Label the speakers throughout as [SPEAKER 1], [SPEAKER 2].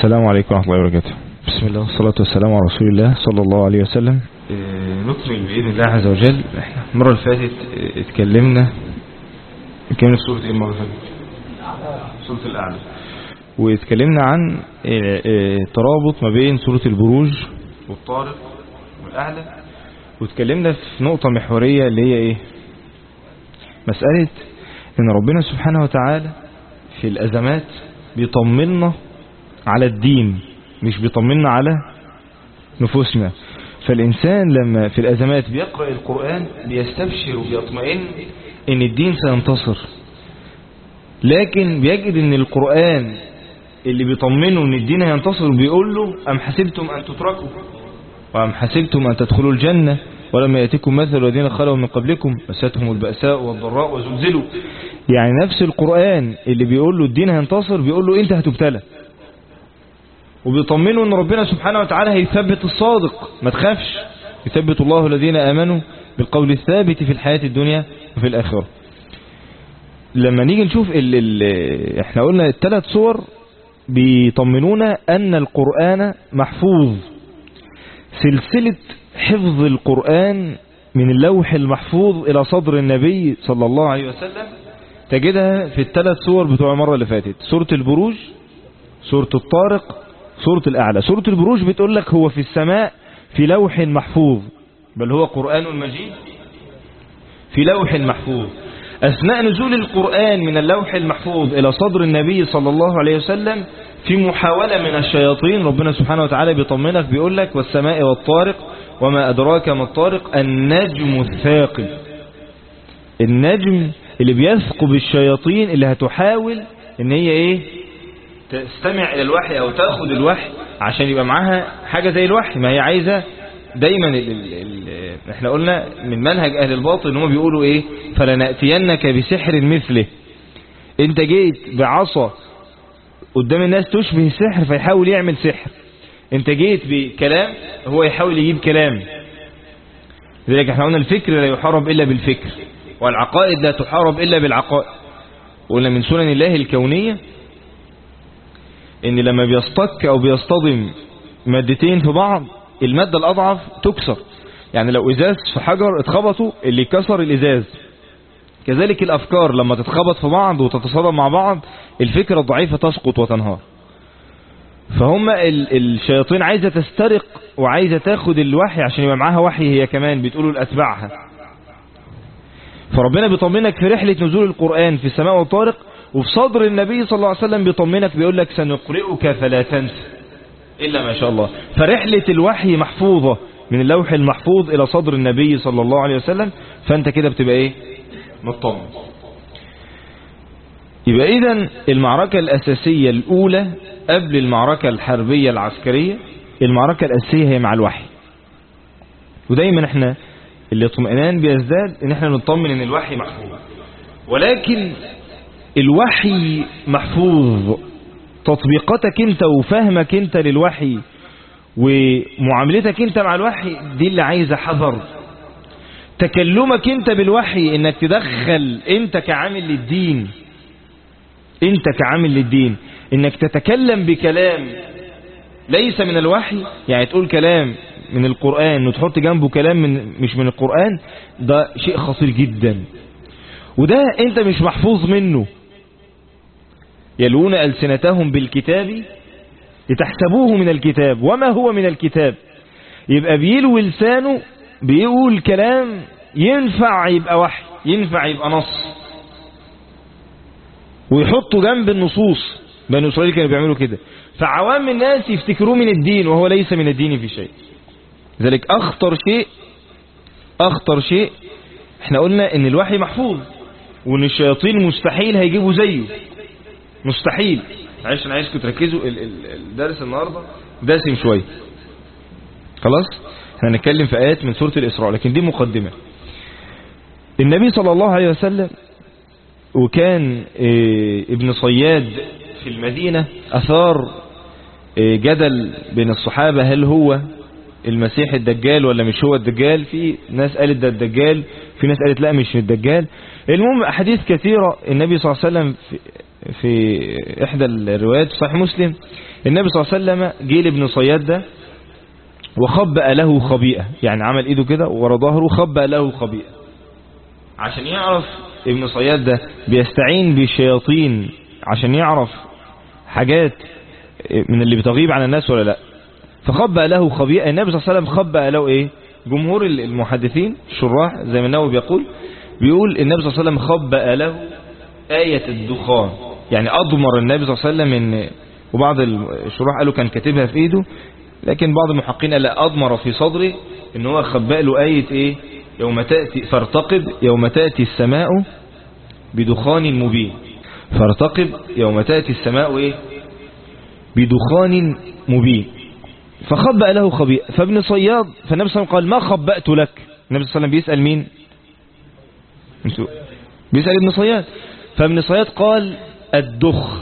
[SPEAKER 1] السلام عليكم ورحمة الله وبركاته. بسم الله والصلاة والسلام على رسول الله صلى الله عليه وسلم. نكمل بإذن الله عز وجل. احنا المرة اللي فاتت اتكلمنا في سورة ايه المرة اللي فاتت؟ سورة الأعلى. واتكلمنا عن ترابط ما بين سورة البروج والطارق والأعلى، واتكلمنا في نقطة محورية اللي هي ايه؟ مسألة ان ربنا سبحانه وتعالى في الأزمات بيطمنا على الدين، مش بيطمنا على نفوسنا. فالإنسان لما في الأزمات بيقرأ القرآن بيستبشر وبيطمئن ان الدين سينتصر، لكن بيجد ان القرآن اللي بيطمنه ان الدين هينتصر بيقول له أم حسبتم أن تتركوا وأم حسبتم أن تدخلوا الجنة ولما يأتيكم مثل الذين خلوا من قبلكم مستهم البأساء والضراء وزلزلوا. يعني نفس القرآن اللي بيقول له الدين هينتصر بيقول له انت هتبتلى، وبيطمنه ان ربنا سبحانه وتعالى هيثبت الصادق، ما تخافش، يثبت الله الذين آمنوا بالقول الثابت في الحياة الدنيا وفي الآخرة. لما نيجي نشوف احنا قلنا الثلاث صور بيطمنونا ان القرآن محفوظ. سلسلة حفظ القرآن من اللوح المحفوظ الى صدر النبي صلى الله عليه وسلم تجدها في الثلاث صور بتوع المرة اللي فاتت: سورة البروج، سورة الطارق، سورة الأعلى. سورة البروج بتقول لك هو في السماء في لوح محفوظ، بل هو قرآن مجيد في لوح محفوظ. أثناء نزول القرآن من اللوح المحفوظ إلى صدر النبي صلى الله عليه وسلم في محاولة من الشياطين، ربنا سبحانه وتعالى بيطمنك بيقول لك والسماء والطارق وما أدراك ما الطارق النجم الثاقب. النجم اللي بيثقب الشياطين اللي هتحاول ان هي ايه تستمع الى الوحي او تاخد الوحي عشان يبقى معاها حاجة زي الوحي. ما هي عايزة دايما احنا قلنا من منهج اهل الباطل ان هم بيقولوا ايه فلنأتينك بسحر مثله. انت جيت بعصا قدام الناس تشبه السحر فيحاول يعمل سحر، انت جيت بكلام هو يحاول يجيب كلام. لذلك احنا قلنا الفكر لا يحارب الا بالفكر، والعقائد لا تحارب إلا بالعقائد. وقلنا من سنن الله الكونية إن لما بيصطك أو بيصطدم مادتين في بعض المادة الأضعف تكسر. يعني لو إزاز في حجر اتخبطوا اللي كسر الإزاز، كذلك الأفكار لما تتخبط في بعض وتتصادم مع بعض الفكرة الضعيفة تسقط وتنهار. فهم الشياطين عايزة تسترق وعايزة تاخد الوحي عشان يبقى معاها وحي هي كمان، بتقولوا لأتباعها. فربنا بيطمنك في رحلة نزول القرآن في السماء والطارق، وفي صدر النبي صلى الله عليه وسلم بيطمنك بيقول لك سنقرئك فلا تنسى إلا ما شاء الله. فرحلة الوحي محفوظة من اللوح المحفوظ إلى صدر النبي صلى الله عليه وسلم، فأنت كده بتبقى إيه مطمن. يبقى إذن المعركة الأساسية الأولى قبل المعركة الحربية العسكرية، المعركة الأساسية هي مع الوحي. ودايما احنا الاطمئنان بيزداد ان احنا نطمن ان الوحي محفوظ، ولكن الوحي محفوظ، تطبيقاتك انت وفهمك انت للوحي ومعاملتك انت مع الوحي دي اللي عايزة حذر. تكلمك انت بالوحي انك تدخل انت كعامل للدين، انت كعامل للدين انك تتكلم بكلام ليس من الوحي، يعني تقول كلام من القرآن وتحط جنبه كلام مش من القرآن، ده شيء خطير جدا، وده انت مش محفوظ منه. يلون ألسنتهم بالكتاب لتحسبوه من الكتاب وما هو من الكتاب. يبقى بيلوي لسانه بيقول كلام ينفع يبقى وحي، ينفع يبقى نص، ويحطوا جنب النصوص. بني إسرائيل كانوا بيعملوا كده، فعوام الناس يفتكروه من الدين وهو ليس من الدين في شيء. ذلك أخطر شيء احنا قلنا ان الوحي محفوظ، وان الشياطين مستحيل هيجيبوا زيه، مستحيل. انا عايزكم تركزوا، الدرس النهاردة دسم شوية. خلاص احنا هنتكلم في آيات من سورة الإسراء، لكن دي مقدمة. النبي صلى الله عليه وسلم وكان ابن صياد في المدينة أثار جدل بين الصحابة هل هو المسيح الدجال ولا مش هو الدجال. في ناس قالت ده الدجال، في ناس قالت لا مش الدجال. المهم أحاديث كثيرة النبي صلى الله عليه وسلم في إحدى الروايات صحيح مسلم النبي صلى الله عليه وسلم جه لابن صياد ده وخبأ له خبيئة، يعني عمل ايده كده ورا ظهره خبأ له خبيئة عشان يعرف ابن صياد ده بيستعين بالشياطين عشان يعرف حاجات من اللي بتغيب عن الناس ولا لا. فخبأ له خبيئة. النبي صلى الله عليه وسلم خبأ له ايه؟ جمهور المحدثين الشراح زي ما النووي بيقول النبي صلى الله عليه وسلم خبأ له آية الدخان، يعني أضمر النبي صلى الله عليه وسلم ان، وبعض الشراح قالوا كان كاتبها في ايده، لكن بعض المحققين قال أضمر في صدره ان هو خبأ له آية ايه؟ يوم تأتي فارتقب يوم تأتي السماء بدخان مبين. فارتقب يوم تأتي السماء ايه؟ بدخان مبين. فخبأ له خبيئة. فابن صياد فالنبي صلى الله عليه وسلم قال ما خبأت لك. النبي صلى الله عليه وسلم بيسأل مين؟ بيسأل ابن صياد. فابن صياد قال الدخ.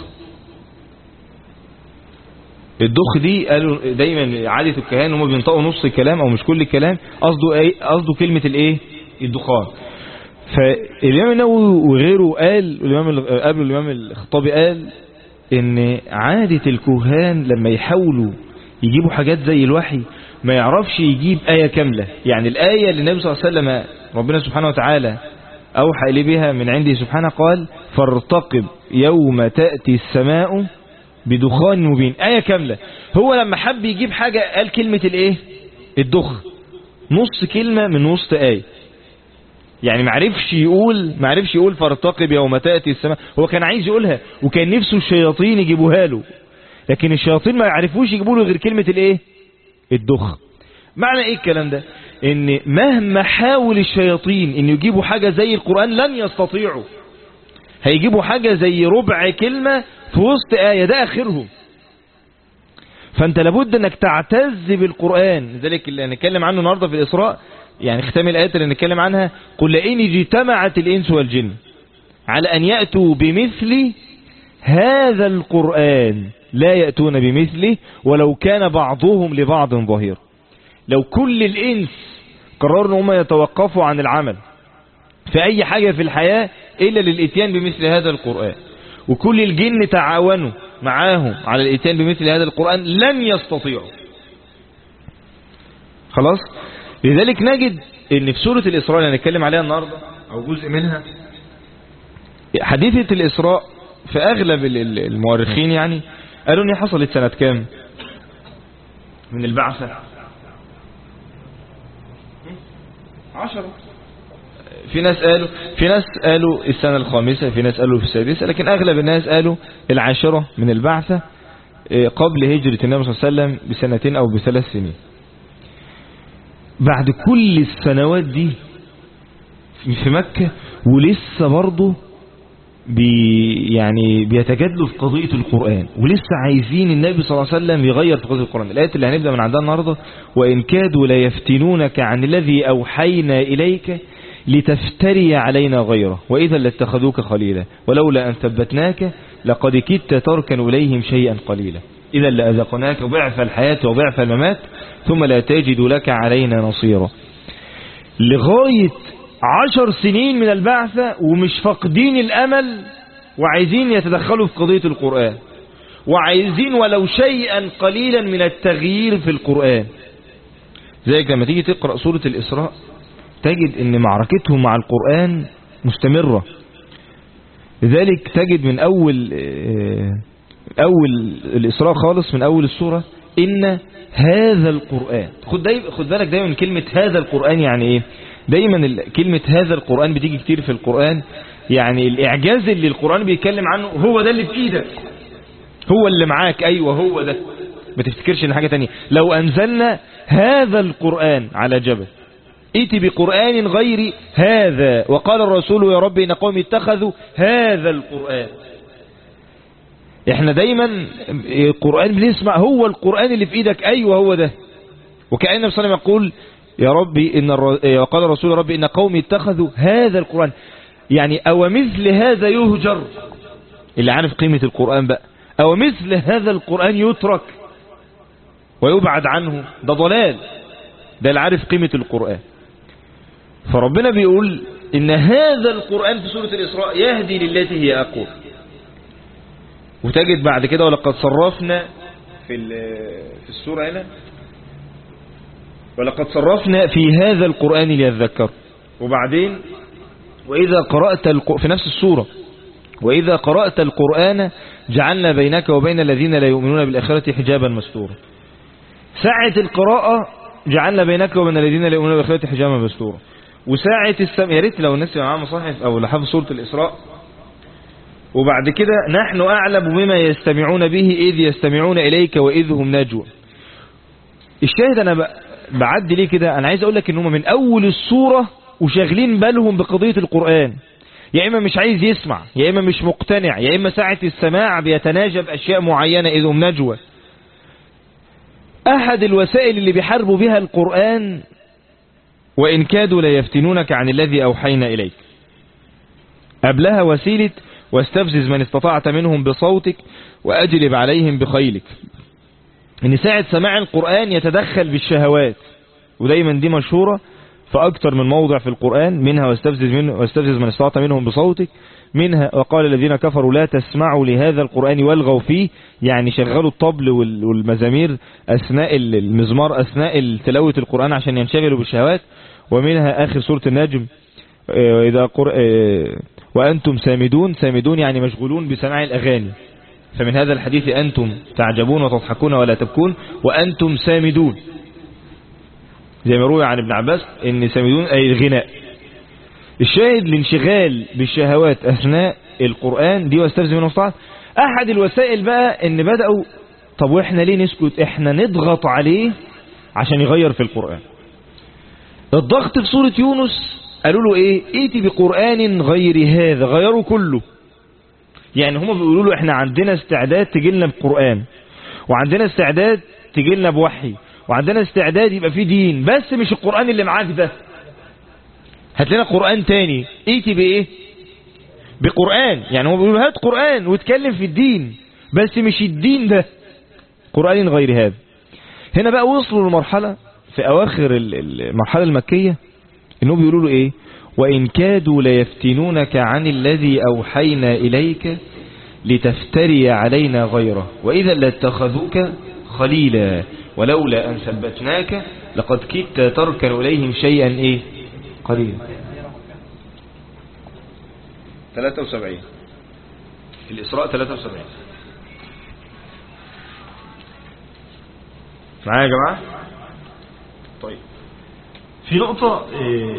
[SPEAKER 1] الدخ دي قالوا دايما عادة الكهان هم بينطقوا نص الكلام او مش كل الكلام، قصده ايه؟ قصده كلمة الايه؟ الدخان. فالإمام النووي وغيره قال، قبل الإمام الخطابي قال ان عادة الكهان لما يحاولوا يجيبوا حاجات زي الوحي ما يعرفش يجيب آية كاملة. يعني الآية اللي النبي صلى الله عليه وسلم ربنا سبحانه وتعالى أوحى إليه بها من عنده سبحانه قال فارتقب يوم تأتي السماء بدخان مبين، آية كاملة. هو لما حب يجيب حاجة قال كلمة الايه؟ الدخ، نص كلمة من وسط آية. يعني معرفش يقول فارتقب يوم تأتي السماء. هو كان عايز يقولها وكان نفسه الشياطين يجيبوها له، لكن الشياطين ما يعرفوش يجيبوا له غير كلمة الايه؟ الدخ. معنى ايه الكلام ده؟ ان مهما حاول الشياطين ان يجيبوا حاجة زي القرآن لن يستطيعوا. هيجيبوا حاجة زي ربع كلمة في وسط آية، ده آخرهم. فأنت لابد أنك تعتز بالقرآن. ذلك اللي هنتكلم عنه النهاردة في الإسراء، يعني ختام الآيات اللي نتكلم عنها قل لئن اجتمعت الإنس والجن على أن يأتوا بمثل هذا القرآن لا يأتون بمثله ولو كان بعضهم لبعض ظهير. لو كل الإنس قرروا أن هم يتوقفوا عن العمل في أي حاجة في الحياة إلا للإتيان بمثل هذا القرآن، وكل الجن تعاونوا معاهم على الإتيان بمثل هذا القرآن لن يستطيعوا. خلاص. لذلك نجد ان في سورة الإسراء اللي هنتكلم عليها النهاردة أو جزء منها، حديثة الإسراء في أغلب المؤرخين يعني قالوا ان حصلت سنة كام من البعثة؟ 10. في ناس قالوا السنة الخامسة، في ناس قالوا في السادسة، لكن أغلب الناس قالوا 10 من البعثة قبل هجرة النبي صلى الله عليه وسلم بسنتين أو ب3 سنين. بعد كل السنوات دي في مكة ولسه برضه يعني بيتجادلوا في قضية القرآن، ولسه عايزين النبي صلى الله عليه وسلم يغير في قضية القرآن. الآية اللي هنبدأ من عندها النهاردة وإن كادوا ليفتنونك عن الذي أوحينا إليك لتفتري علينا غيره وإذا لاتخذوك خليلا ولولا أن ثبتناك لقد كدت تركن إليهم شيئا قليلا إذا لأذقناك ضعف الحياة وضعف الممات ثم لا تجد لك علينا نصيرا. لغاية 10 سنين من البعثة ومش فاقدين الأمل، وعايزين يتدخلوا في قضية القرآن، وعايزين ولو شيئا قليلا من التغيير في القرآن. زيك لما تيجي تقرأ سورة الإسراء تجد ان معركتهم مع القرآن مستمرة. لذلك تجد من أول الإسراء خالص، من أول السورة إن هذا القرآن. خد بالك دايما من كلمة هذا القرآن يعني إيه؟ دايما كلمة هذا القرآن بتيجي كتير في القرآن، يعني الإعجاز اللي القرآن بيتكلم عنه هو ده اللي في إيدك، هو اللي معاك، أيوة هو ده، ما تفتكرش إن حاجة تانية. لو أنزلنا هذا القرآن على جبل ائت بقرآن غير هذا وقال الرسول يا رب إن قومي اتخذوا هذا القرآن. احنا دايما القرآن بنسمع هو القرآن اللي في ايدك، ايوه هو ده. وكأن النبي صلى الله عليه وسلم يقول يا ربي وقال الرسول يا رب إن قومي اتخذوا هذا القرآن، يعني او مثل هذا يهجر، اللي عارف قيمة القرآن بقى، او مثل هذا القرآن يترك ويبعد عنه، ده ضلال، ده اللي عارف قيمة القرآن. فربنا بيقول إن هذا القرآن في سورة الإسراء يهدي للتي هي أقوى. وتجد بعد كده ولقد صرفنا في السورة هنا ولقد صرفنا في هذا القرآن ليذكر. وبعدين وإذا قرأت في نفس السورة وإذا قرأت القرآن جعلنا بينك وبين الذين لا يؤمنون بالآخرة حجابا مستورا. ساعة القراءة جعلنا بينك وبين الذين لا يؤمنون بالآخرة حجابا مستورا. وساعة السمع، يا ريت لو الناس معاها مصاحف أو اللي حافظ سورة الإسراء. وبعد كده نحن أعلم بما يستمعون به إذ يستمعون إليك وإذ هم نجوى. الشاهد أنا بعد ليه كده، أنا عايز أقول لك إن هم من أول السورة وشاغلين بالهم بقضية القرآن، يا إما مش عايز يسمع، يا إما مش مقتنع، يا إما ساعة السماع بيتناجى بأشياء معينة إذ هم نجوى. أحد الوسائل اللي بيحاربوا بها القرآن وإن كادوا ليفتنونك عن الذي أوحينا إليك. قبلها وسيلة واستفزز من استطعت منهم بصوتك وأجلب عليهم بخيلك. إن ساعة سماع القرآن يتدخل بالشهوات، ودايما دي مشهورة فأكثر من موضع في القرآن، منها واستفزز من استطعت منهم بصوتك، منها وقال الذين كفروا لا تسمعوا لهذا القرآن والغوا فيه، يعني شغلوا الطبل والمزامير أثناء المزمار أثناء تلاوة القرآن عشان ينشغلوا بالشهوات. ومنها آخر سورة النجم وأنتم سامدون يعني مشغولون بسماع الأغاني. فمن هذا الحديث أنتم تعجبون وتضحكون ولا تبكون وأنتم سامدون، زي ما روي عن ابن عباس إن سامدون أي الغناء. الشاهد الانشغال بالشهوات أثناء القرآن دي واستفزز منهم استطاعت. أحد الوسائل بقى إن بدأوا طب وإحنا ليه نسكت، إحنا نضغط عليه عشان يغير في القرآن. الضغط في سورة يونس قالوا له إيه، إيتي بقرآن غير هذا، غيروا كله. يعني هم بيقولوا له إحنا عندنا استعداد تجيلنا بقرآن، وعندنا استعداد تجيلنا بوحي، وعندنا استعداد يبقى فيه دين، بس مش القرآن اللي معاك ده، هات لنا قرآن تاني. ايتي بايه؟ بقرآن. يعني هو بيقول هات قرآن واتكلم في الدين، بس مش الدين ده، قرآن غير هذا. هنا بقى وصلوا لمرحلة في اواخر المرحلة المكية انه بيقولوا له ايه، وان كادوا ليفتنونك عن الذي اوحينا اليك لتفتري علينا غيره واذا لاتخذوك خليلا ولولا ان ثبتناك لقد كدت تركن اليهم شيئا ايه قليلا. 73 في الإسراء 73 معايا يا جماعة. طيب في نقطة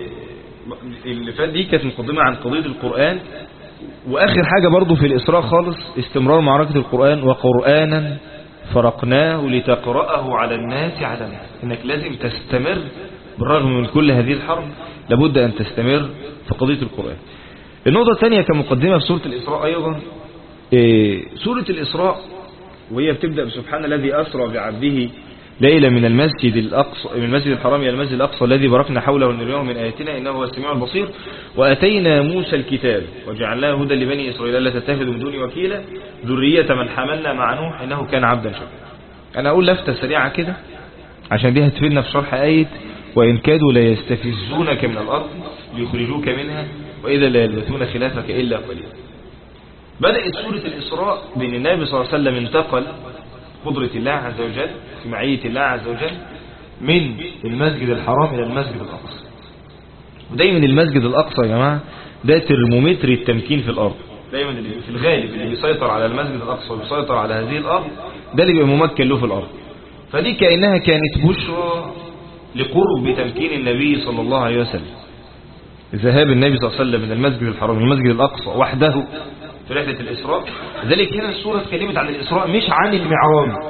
[SPEAKER 1] اللي فات دي كانت مقدمة عن قضية القرآن، وآخر حاجة برضو في الإسراء خالص استمرار معركة القرآن. وقرآنا فرقناه لتقرأه على الناس على الناس، إنك لازم تستمر بالرغم من كل هذه الحرب، لابد أن تستمر في قضية القرآن. النقطة الثانية كمقدمة في سورة الإسراء أيضا، سورة الإسراء وهي بتبدأ بسبحان الذي أسرى بعبده ليلة من المسجد الأقصى من المسجد الحرام إلى المسجد الأقصى الذي باركنا حوله ونريه من آياتنا إنه هو السميع البصير. وأتينا موسى الكتاب وجعلناه هدى لبني إسرائيل ألا تتخذوا من دوني وكيلا ذرية من حملنا مع نوح إنه كان عبدا شكورا. أنا أقول لفتة سريعة كده عشان دي هتفيدنا في شرح آية وإن كادوا ليستفزونك من الأرض ليخرجوك منها وإذا لا يلبثون خلافك إلا قليلا. بدأت سورة الإسراء بأن النبي صلى الله عليه وسلم انتقل قدرة الله عز وجل في معية الله عز وجل من المسجد الحرام إلى المسجد الأقصى. ودايما المسجد الأقصى يا جماعة ده ترمومتر التمكين في الأرض. دايما في الغالب اللي بيسيطر على المسجد الأقصى وبيسيطر على هذه الأرض ده اللي بيبقى ممكن له في الأرض. فدي كأنها كانت بشرى لقرب تمكين النبي صلى الله عليه وسلم، ذهاب النبي صلى الله عليه وسلم من المسجد الحرام المسجد الأقصى وحده في رحلة الإسراء. لذلك هنا السورة اتكلمت عن الإسراء مش عن المعراج.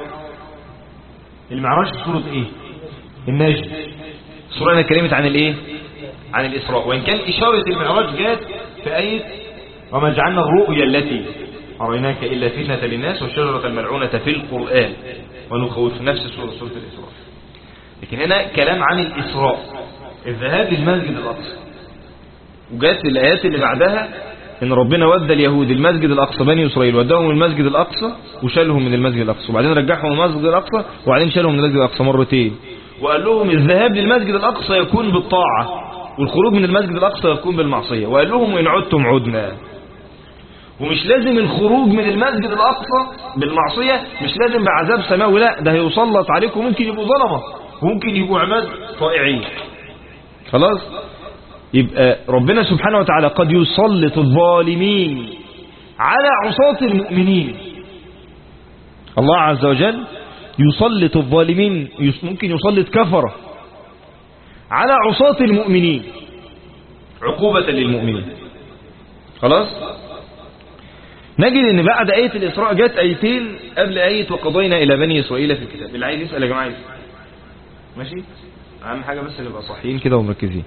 [SPEAKER 1] المعراج في سورة ايه؟ النجم. السورة هنا اتكلمت عن الايه؟ عن الإسراء، وإن كان إشارة المعراج جات في آية وما جعلنا الرؤيا التي أريناك إلا فتنة للناس والشجرة الملعونة في القرآن ونخوف نفس سورة الإسراء. لكن هنا كلام عن الإسراء الذهاب للمسجد الأقصى. وجات الآيات اللي بعدها إن ربنا ودى اليهود المسجد الأقصى، بني إسرائيل وداهم المسجد الأقصى وشالهم من المسجد الأقصى، وبعدين رجعهم من المسجد الأقصى وبعدين شالهم من المسجد الأقصى مرتين، وقال لهم الذهاب للمسجد الأقصى يكون بالطاعة والخروج من المسجد الأقصى يكون بالمعصية، وقال لهم وإن عدتم عدنا. ومش لازم الخروج من المسجد الأقصى بالمعصية مش لازم بعذاب سماوي، لا، ده هيسلط عليكم، ممكن يبقوا ظلمة وممكن يبقوا عباد طائعين. خلاص، يبقى ربنا سبحانه وتعالى قد يسلط الظالمين على عصاة المؤمنين. الله عز وجل يسلط الظالمين، ممكن يسلط كفرة على عصاة المؤمنين عقوبة للمؤمنين. خلاص، نجد ان بعد آية الإسراء جت آيتين قبل آية وقضينا إلى بني إسرائيل في الكتاب. اللي عايز يسأل يا جماعة ماشي، أهم حاجة بس نبقى صحيين كده ومركزين.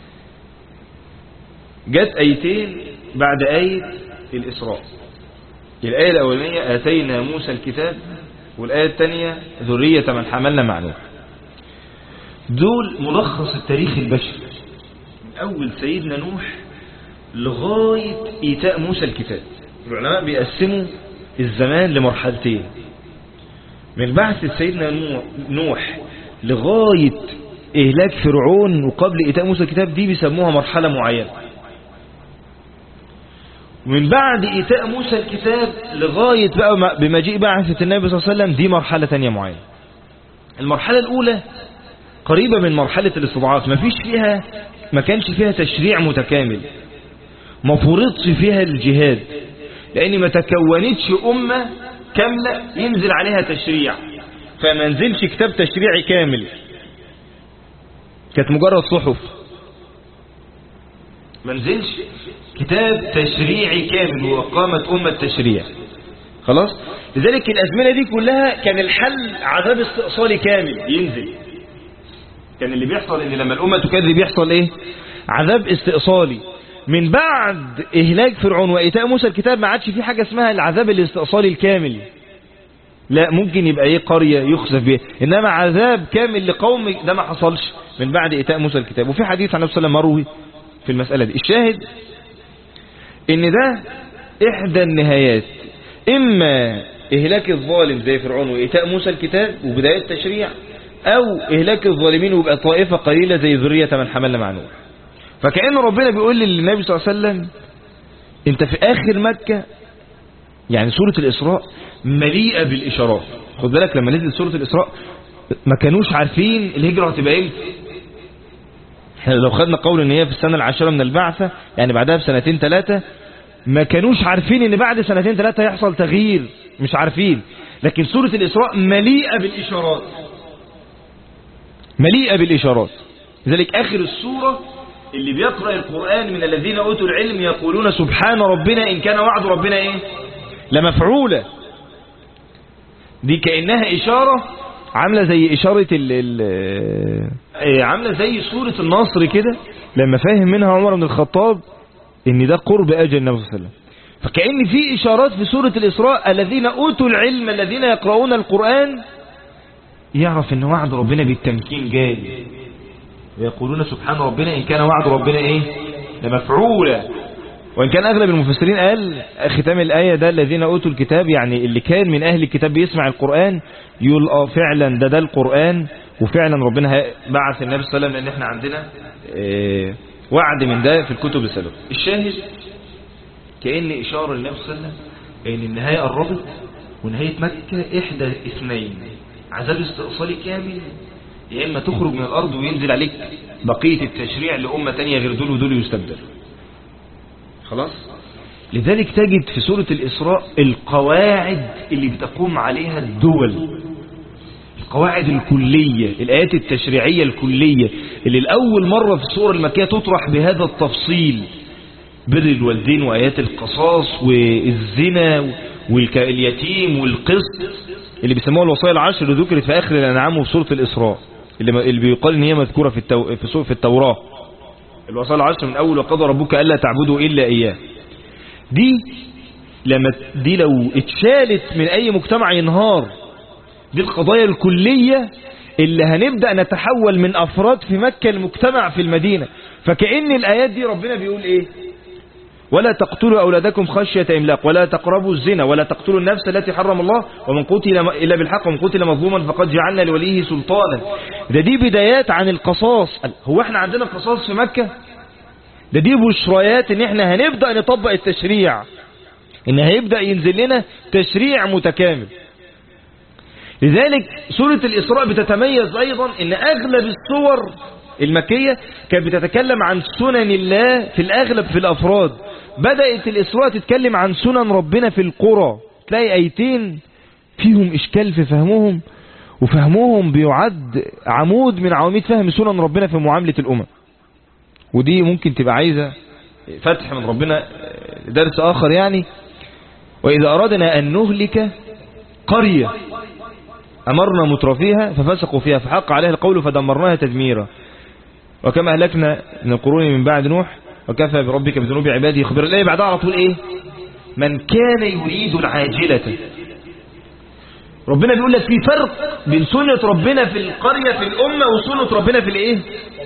[SPEAKER 1] جت آيتين بعد آية الإسراء. الآية الأولانية آتينا موسى الكتاب، والآية الثانية ذرية من حملنا مع نوح. دول ملخص التاريخ البشري من أول سيدنا نوح لغاية إيتاء موسى الكتاب. العلماء بيقسموا الزمان لمرحلتين، من بعث سيدنا نوح لغاية إهلاك فرعون وقبل إيتاء موسى الكتاب، دي بيسموها مرحلة معينة. ومن بعد إيتاء موسى الكتاب لغاية بقى بمجيء بعثة النبي صلى الله عليه وسلم، دي مرحلة تانية معينة. المرحلة الأولى قريبة من مرحلة الاستضعاف، ما كانش فيها تشريع متكامل، ما فرضش فيها الجهاد، لأن ما تكونتش أمة كاملة ينزل عليها تشريع، فما نزلش كتاب تشريعي كامل، كانت مجرد صحف، ما نزلش كتاب تشريعي كامل وقامت أمة تشريع. خلاص، لذلك الأزمنة دي كلها كان الحل عذاب استئصالي كامل ينزل. كان اللي بيحصل ان لما الأمة تكذب يحصل ايه؟ عذاب استئصالي. من بعد إهلاك فرعون وإيتاء موسى الكتاب ما عادش في حاجة اسمها العذاب الاستئصالي الكامل، لا، ممكن يبقى ايه، قرية يخسف بها، انما عذاب كامل لقوم ده ما حصلش من بعد إيتاء موسى الكتاب. وفي حديث عن النبي صلى الله عليه وسلم مروي في المسألة دي. الشاهد ان ده احدى النهايات، اما اهلاك الظالم زي فرعون وإيتاء موسى الكتاب وبداية التشريع، او اهلاك الظالمين ويبقى طائفة قليلة زي ذرية من حملنا مع نوح. فكأن ربنا بيقول للنبي صلى الله عليه وسلم انت في اخر مكة، يعني سورة الإسراء مليئة بالإشارات. خد بالك لما نزل سورة الإسراء ما كانوش عارفين الهجرة هتبقى امتى. احنا لو خدنا قول ان هي في السنة العاشرة من البعثة، يعني بعدها بسنتين ثلاثة، ما كانوش عارفين ان بعد سنتين ثلاثة يحصل تغيير، مش عارفين. لكن سورة الإسراء مليئة بالإشارات، مليئة بالإشارات. لذلك آخر السورة اللي بيقرأ القرآن من الذين أوتوا العلم يقولون سبحان ربنا إن كان وعد ربنا إيه لمفعولة. دي كأنها إشارة عاملة زي إشارة عاملة زي سورة النصر كده، لما فاهم منها عمر بن الخطاب إن ده قرب أجل النبي صلى الله عليه وسلم. فكأن في إشارات في سورة الإسراء الذين أوتوا العلم الذين يقرؤون القرآن يعرف إن وعد ربنا بالتمكين جاي، ويقولون سبحان ربنا إن كان وعد ربنا إيه لمفعولة. وإن كان أغلب المفسرين قال ختام الآية ده الذين أوتوا الكتاب، يعني اللي كان من أهل الكتاب بيسمع القرآن يقول فعلا ده القرآن، وفعلا ربنا بعث النبي صلى الله عليه وسلم، لأن احنا عندنا وعد من ده في الكتب السابقة. الشاهد كأن إشارة للنبي صلى الله عليه وسلم إن النهاية قربت، ونهاية مكة إحدى اثنين، عذاب استئصالي كامل، يا إما تخرج من الأرض وينزل عليك بقية التشريع لأمة تانية غير دول ودول يستبدل. خلاص، لذلك تجد في سورة الإسراء القواعد اللي بتقوم عليها الدول، القواعد الكلية، الآيات التشريعية الكلية اللي الأول مرة في السورة المكية تطرح بهذا التفصيل، بر الوالدين وآيات القصاص والزنا واليتيم والقسط اللي بيسموها الوصايا العشر اللي ذكرت في آخر الأنعام وفي سورة الإسراء، اللي بيقال إن هي مذكورة في التوراة. الوصايا العشر من أول وقضى ربك ألا تعبدوا إلا إياه. دي لو اتشالت من أي مجتمع ينهار. دي القضايا الكلية اللي هنبدأ نتحول من أفراد في مكة المجتمع في المدينة. فكأن الآيات دي ربنا بيقول إيه؟ ولا تقتلوا أولادكم خشية إملاق، ولا تقربوا الزنا، ولا تقتلوا النفس التي حرم الله، ومن قتل إلا بالحق، ومن قتل مظلوما فقد جعلنا لوليه سلطانا. دي بدايات عن القصاص. هو احنا عندنا قصاص في مكة؟ دي بشريات ان احنا هنبدأ نطبق التشريع، ان هيبدأ ينزل لنا تشريع متكامل. لذلك سورة الإسراء بتتميز أيضا ان أغلب السور المكية كانت بتتكلم عن سنن الله في الأغلب في الأفراد. بدأت الإسراء تتكلم عن سنن ربنا في القرى، تلاقي آيتين فيهم إشكال في فهمهم، وفهمهم بيعد عمود من عواميد فهم سنن ربنا في معاملة الأمم. ودي ممكن تبقى عايزة فتح من ربنا درس آخر يعني. وإذا أرادنا أن نهلك قرية أمرنا مترفيها ففسقوا فيها فحق عليها القول فدمرناها تدميرا وكما أهلكنا من القرون من بعد نوح وكفى بربك بذنوب عباده خبيرا. الآية بعدها على طول إيه؟ من كان يريد العاجلة. ربنا بيقول لك في فرق بين سنة ربنا في القرية في الأمة وسنة ربنا في الإيه؟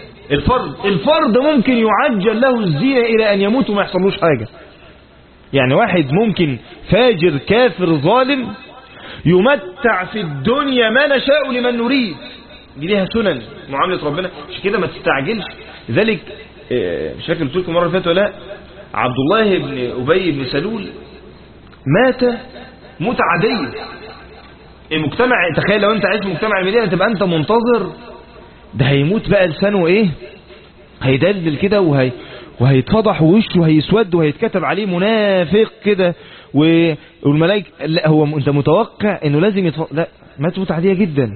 [SPEAKER 1] الفرد ممكن يعجل له الزينة إلى أن يموت وما يحصلوش حاجة. يعني واحد ممكن فاجر كافر ظالم يمتع في الدنيا ما نشاء لمن نريد، دي ليها سنن معاملة ربنا، مش كده ما تستعجلش. لذلك مش فاكر قلت لكم مرة اللي فاتت ولا لا، عبد الله بن أبي بن سلول مات موتة عادية. المجتمع تخيل لو انت عايش في مجتمع المدينة تبقى انت منتظر ده هيموت بقى لسانه ايه، هيدلل كده وهيتفضح ووشه هيسود وهيتكتب عليه منافق كده والملائكة. لا هو انت متوقع انه لازم لا مات موتة عادية جدا.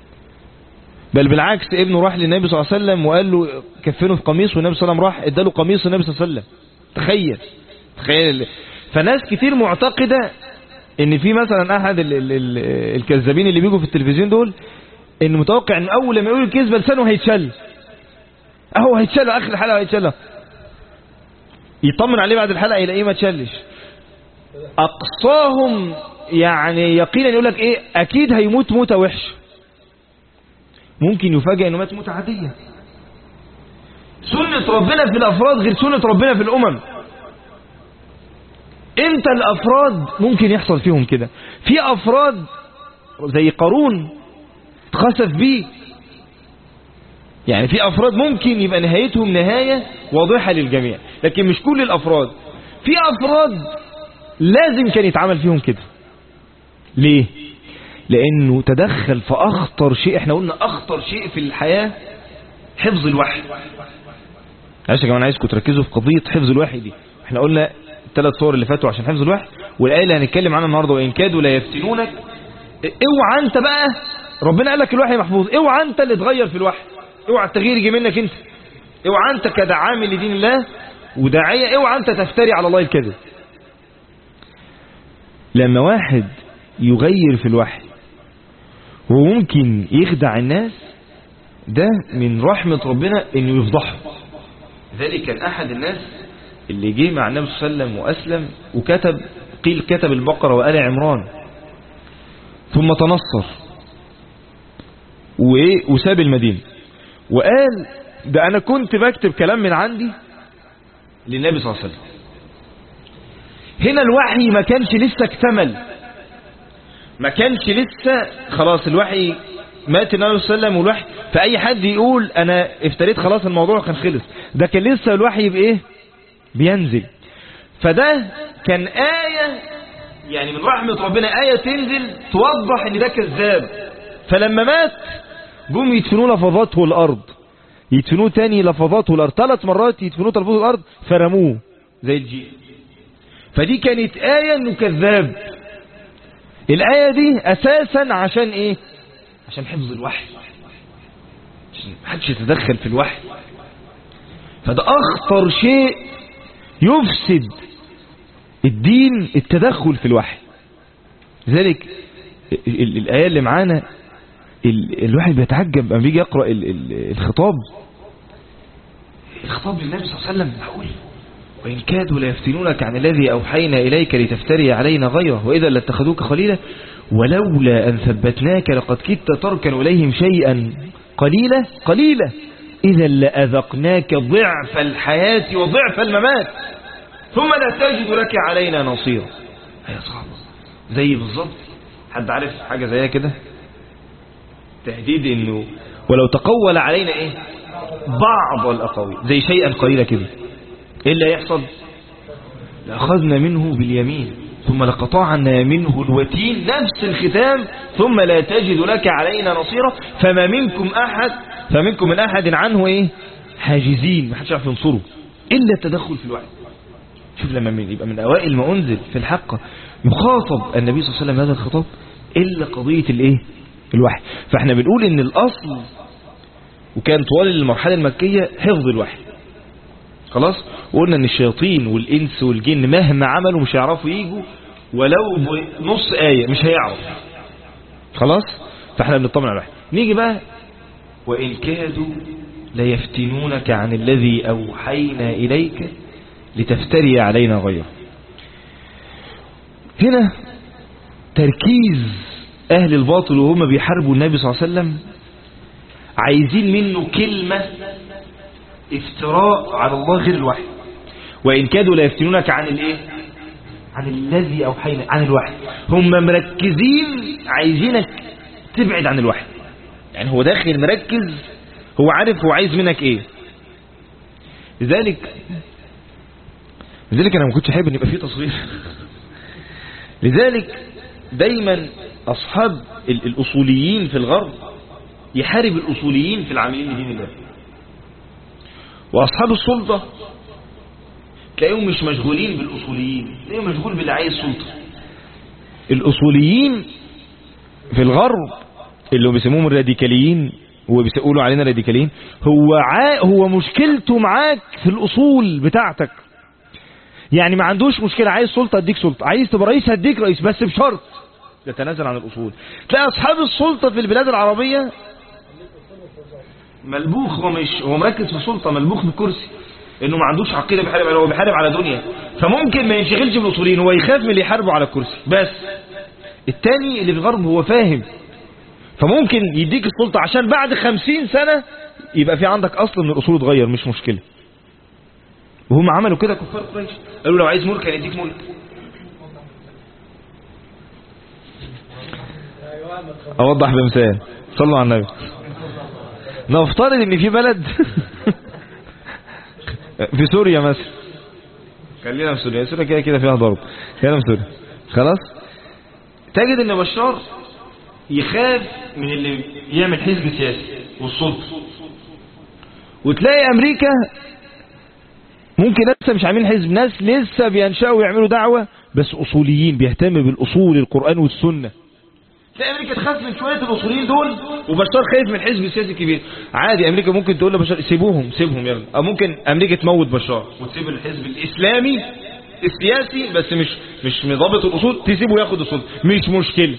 [SPEAKER 1] بل بالعكس ابنه راح للنبي صلى الله عليه وسلم وقال له كفنه في قميص، والنبي صلى الله عليه وسلم راح اداله قميص النبي صلى الله عليه وسلم. تخيل. فناس كتير معتقدة ان في مثلا احد الكذابين اللي بيجوا في التلفزيون دول ان متوقع ان اول لما يقول الكذبه لسانه هيتشل، اهو هيتشل اخر الحلقه هيتشل، يطمن عليه بعد الحلقه يلاقيه ما تشلش. اقصاهم يعني يقينا يقول لك ايه اكيد هيموت موته وحشه، ممكن يفاجئ انه مات موته عاديه. سنه ربنا في الافراد غير سنه ربنا في الامم. انت الافراد ممكن يحصل فيهم كده، في افراد زي قارون اتخسف بيه، يعني في افراد ممكن يبقى نهايتهم نهاية واضحة للجميع، لكن مش كل الافراد. في افراد لازم كان يتعامل فيهم كده. ليه؟ لانه تدخل في اخطر شيء. احنا قلنا اخطر شيء في الحياة حفظ الوحي. عشان كمان عايزكم تركزوا في قضية حفظ الوحي دي. احنا قلنا الثلاث صور اللي فاتوا عشان حفظ الوحي، والآية اللي هنتكلم عنها النهارده وإن كادوا لا يفتنونك. اوعى انت بقى، ربنا قال لك الوحي محفوظ، اوعى انت اللي تغير في الوحي، اوعى التغيير يجي منك انت، اوعى انت كدعام لدين الله وداعية، اوعى انت تفتري على الله الكذب. لما واحد يغير في الوحي وممكن يخدع الناس، ده من رحمة ربنا انه يفضحه. ذلك كان احد الناس اللي جه مع النبي صلى الله عليه وسلم وأسلم وكتب، قيل كتب البقرة وآل عمران، ثم تنصر وساب المدينة وقال ده أنا كنت بكتب كلام من عندي للنبي صلى الله عليه وسلم. هنا الوحي ما كانش لسه اكتمل، ما كانش لسه خلاص الوحي مات النبي صلى الله عليه وسلم والوحي، فأي حد يقول أنا افتريت خلاص الموضوع كان خلص. ده كان لسه الوحي بإيه؟ بينزل. فده كان آية يعني من رحمة ربنا، آية تنزل توضح ان ده كذاب. فلما مات جم يدفنوه لفظاته الأرض، يدفنوه تاني لفظاته الأرض، 3 مرات يدفنوه لفظاته الأرض فرموه زي الجيل. فدي كانت آية انه كذاب. الآية دي أساسا عشان ايه؟ عشان حفظ الوحي، عشان محدش يتدخل في الوحي. فده أخطر شيء يفسد الدين، التدخل في الوحي. لذلك الآية اللي معانا الواحد بيتعجب لما بيجي يقرأ الخطاب للنبي صلى الله عليه وسلم، معقول وإن كادوا ليفتنونك عن الذي أوحينا إليك لتفتري علينا غيره وإذا لاتخذوك خليلا ولولا أن ثبتناك لقد كدت تركن إليهم شيئا قليلا إذا لأذقناك ضعف الحياة وضعف الممات ثم لا تجد لك علينا نصيرا. يا صعب زي بالظبط. حد عارف حاجة زيها كده؟ تهديد انه ولو تقول علينا ايه بعض الاقاويل، زي شيئا قليلا كده. إيه اللي يحصل؟ لأخذنا منه باليمين ثم لقطعنا منه الوتين، نفس الختام، ثم لا تجد لك علينا نصيرا فمنكم من أحد عنه إيه؟ حاجزين، ما حدش يعرف ينصره إلا التدخل في الوحي. شوف لما يبقى من أوائل ما أنزل في الحق يخاطب النبي صلى الله عليه وسلم هذا الخطاب إلا قضية الإيه؟ الوحي. فإحنا بنقول إن الأصل وكان طوال المرحلة المكية حفظ الوحي خلاص. وقلنا إن الشياطين والإنس والجن مهما عملوا مش هيعرفوا ييجوا ولو بنص آية، مش هيعرف خلاص. فإحنا بنطمن على الوحي. نيجي بقى وإن كادوا ليفتنونك عن الذي أوحينا إليك لتفتري علينا غيره. هنا تركيز أهل الباطل وهم بيحاربوا النبي صلى الله عليه وسلم عايزين منه كلمة افتراء على الله غير الوحي. وإن كادوا ليفتنونك عن الايه؟ عن الذي أوحينا، عن الوحي. هم مركزين عايزينك تبعد عن الوحي. يعني هو داخل مركز، هو عارف هو عايز منك ايه. لذلك انا ما كنتش حابب ان يبقى فيه تصوير. لذلك دايما اصحاب الاصوليين في الغرب يحارب الاصوليين في العاملين لدين الله، واصحاب السلطة تلاقيهم مش مشغولين بالاصوليين، تلاقيهم مشغول باللي عايز سلطة. الاصوليين في الغرب اللي بيسموهم الراديكاليين وبيقولوا علينا راديكاليين، هو مشكلته معاك في الاصول بتاعتك. يعني ما عندوش مشكلة، عايز سلطة اديك سلطة، عايز تبقى رئيس هديك رئيس، بس بشرط تتنازل عن الاصول. تلاقي اصحاب السلطة في البلاد العربية ملبوخ، هو مركز في السلطة، ملبوخ بالكرسي، انه ما عندوش عقيدة بيحارب، هو بيحارب على دنيا، فممكن ما ينشغلش بالاصوليين، هو يخاف من اللي يحاربوا على الكرسي. بس التاني اللي في الغرب هو فاهم، فممكن يديك السلطة عشان بعد 50 سنة يبقى في عندك اصل من الاصول اتغير، مش مشكلة. وهم عملوا كده كفار قريش، قالوا لو عايز ملك هنديك ملك. اوضح بمثال، صلوا على النبي. نفترض ان في بلد في سوريا مثلا، خلينا في سوريا، سوريا كده فيها ضرب، خلينا في سوريا خلاص. تجد ان بشار يخاف من اللي يعمل حزب سياسي والسلطة، وتلاقي امريكا ممكن لسه مش عاملين حزب، ناس لسه بينشأوا يعملوا دعوة بس اصوليين، بيهتم بالاصول، القرآن والسنة. تلاقي امريكا تخاف من شوية الاصوليين دول، وبشار خايف من حزب سياسي كبير. عادي امريكا ممكن تقول لبشار سيبهم يلا، او ممكن امريكا تموت بشار وتسيب الحزب الاسلامي السياسي بس مش مضابط الاصول، تسيبه ياخد السلطة، مش مشكلة.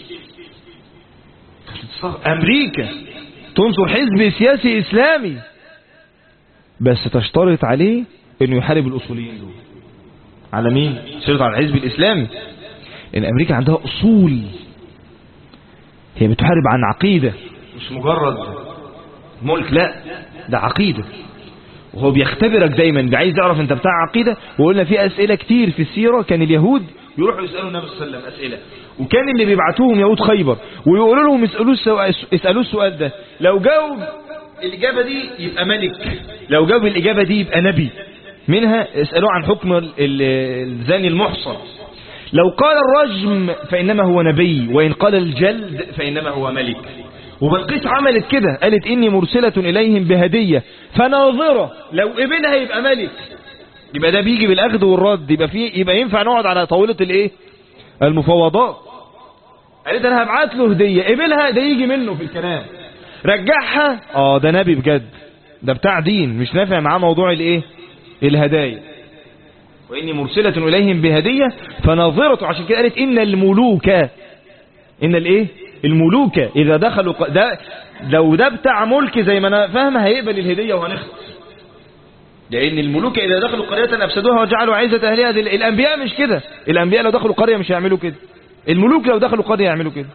[SPEAKER 1] امريكا تنصر حزب سياسي اسلامي بس تشترط عليه انه يحارب الاصوليين دول. على مين؟ تشترط على الحزب الاسلامي. ان امريكا عندها اصول، هي بتحارب عن عقيدة، مش مجرد ملك، لا ده عقيدة. وهو بيختبرك دايما، عايز يعرف انت بتاع عقيدة. وقلنا في اسئلة كتير في السيرة كان اليهود يروحوا يسألوا النبي صلى الله عليه وسلم اسئلة، وكان اللي بيبعتوهم يهود خيبر ويقولوا لهم اسألوه السؤال ده، لو جاوب الإجابة دي يبقى ملك، لو جاوب الإجابة دي يبقى نبي. منها اسألوه عن حكم الزاني المحصن، لو قال الرجم فإنما هو نبي، وإن قال الجلد فإنما هو ملك. وبلقيس عملت كده، قالت إني مرسلة إليهم بهدية فناظرة، لو قبلها يبقى ملك، يبقى ده بيجي بالأخذ والرد، يبقى ينفع نقعد على طاولة الايه المفاوضات. قالت أنا هبعت له هدية، قبلها ده يجي منه في الكلام، رجعها ده نبي بجد، ده بتاع دين، مش نافع معاه موضوع الايه الهدايا. وإني مرسلة إليهم بهدية فناظرة. عشان كده قالت إن الملوك، إن الإيه الملوك إذا دخلوا لو ده بتاع ملك زي ما أنا فاهم هيقبل الهدية وهنخلص، لأن الملوك إذا دخلوا قرية أفسدوها وجعلوا عزة أهلها. الأنبياء مش كده، الأنبياء لو دخلوا قرية مش هيعملوا كده، الملوك لو دخلوا قرية يعملوا كده.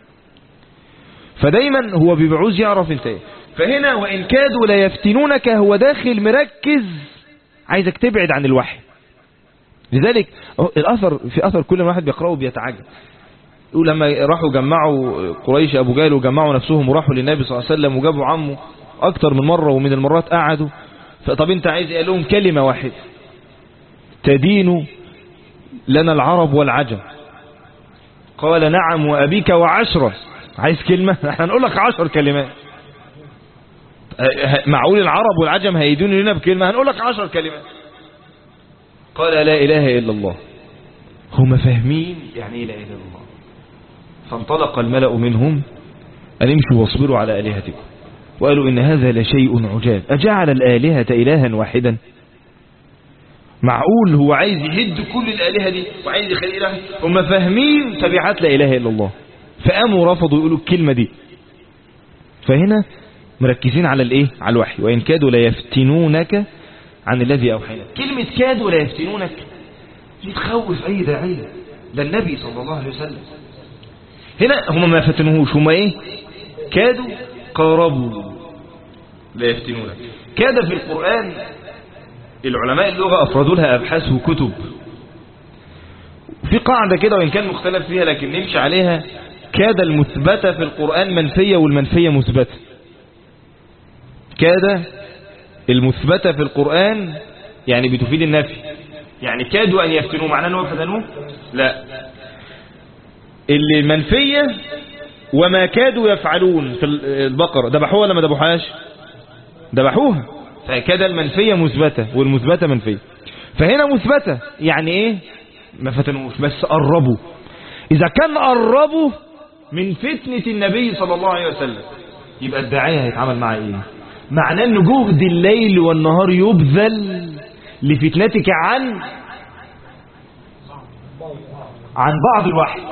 [SPEAKER 1] فدايما هو بيبعوز يعرف انت ايه. فهنا وإن كادوا ليفتنونك، هو داخل مركز عايزك تبعد عن الوحي. لذلك الأثر، في أثر كل واحد بيقرأه بيتعجب. يقول لما راحوا جمعوا قريش أبو جهل وجمعوا نفسهم وراحوا للنبي صلى الله عليه وسلم وجابوا عمه أكتر من مرة، ومن المرات قعدوا، فطب انت عايز قال لهم كلمة واحدة، تدين لنا العرب والعجم؟ قال نعم وأبيك وعشرة. عايز كلمة؟ احنا نقول لك 10 كلمات. معقول العرب والعجم هيدون لنا بكلمة؟ هنقول لك 10 كلمات. قال لا إله إلا الله. هم فاهمين يعني إيه لا إله إلا الله. فانطلق الملأ منهم أن امشوا واصبروا على آلهتكم وقالوا إن هذا لشيء عجاب أجعل الآلهة إلها واحدا؟ معقول هو عايز يهد كل الآلهة دي وعايز يخلي إله؟ هم فاهمين تبعات لا إله إلا الله، فقاموا رفضوا يقولوا الكلمة دي. فهنا مركزين على الإيه؟ على الوحي. وإن كادوا لا يفتنونك عن الذي أوحينا. كلمة كادوا لا يفتنونك دي تخوف أي داعية، ده النبي صلى الله عليه وسلم. هنا هم ما فتنوهوش، هم إيه؟ كادوا قاربوا لا يفتنونك. كاد في القرآن العلماء اللغة أفردوا لها أبحاث وكتب. في قاعدة كده وإن كان مختلف فيها لكن نمشي عليها: كاد المثبتة في القرآن منفية والمنفية مثبتة. كاد المثبتة في القرآن يعني بتفيد النفي، يعني كادوا أن يفتنوا معناه أنه فتنوه؟ لا. اللي منفية وما كادوا يفعلون في البقرة ذبحوها ولا ما ذبحوهاش؟ ذبحوها. فكاد المنفية مثبتة والمثبتة منفية. فهنا مثبتة يعني ايه؟ ما فتنوش بس قربوا. إذا كان قربوا من فتنة النبي صلى الله عليه وسلم يبقى الداعية هيتعامل معاه ايه؟ معناه ان جهد الليل والنهار يبذل لفتنتك عن بعض الوحي.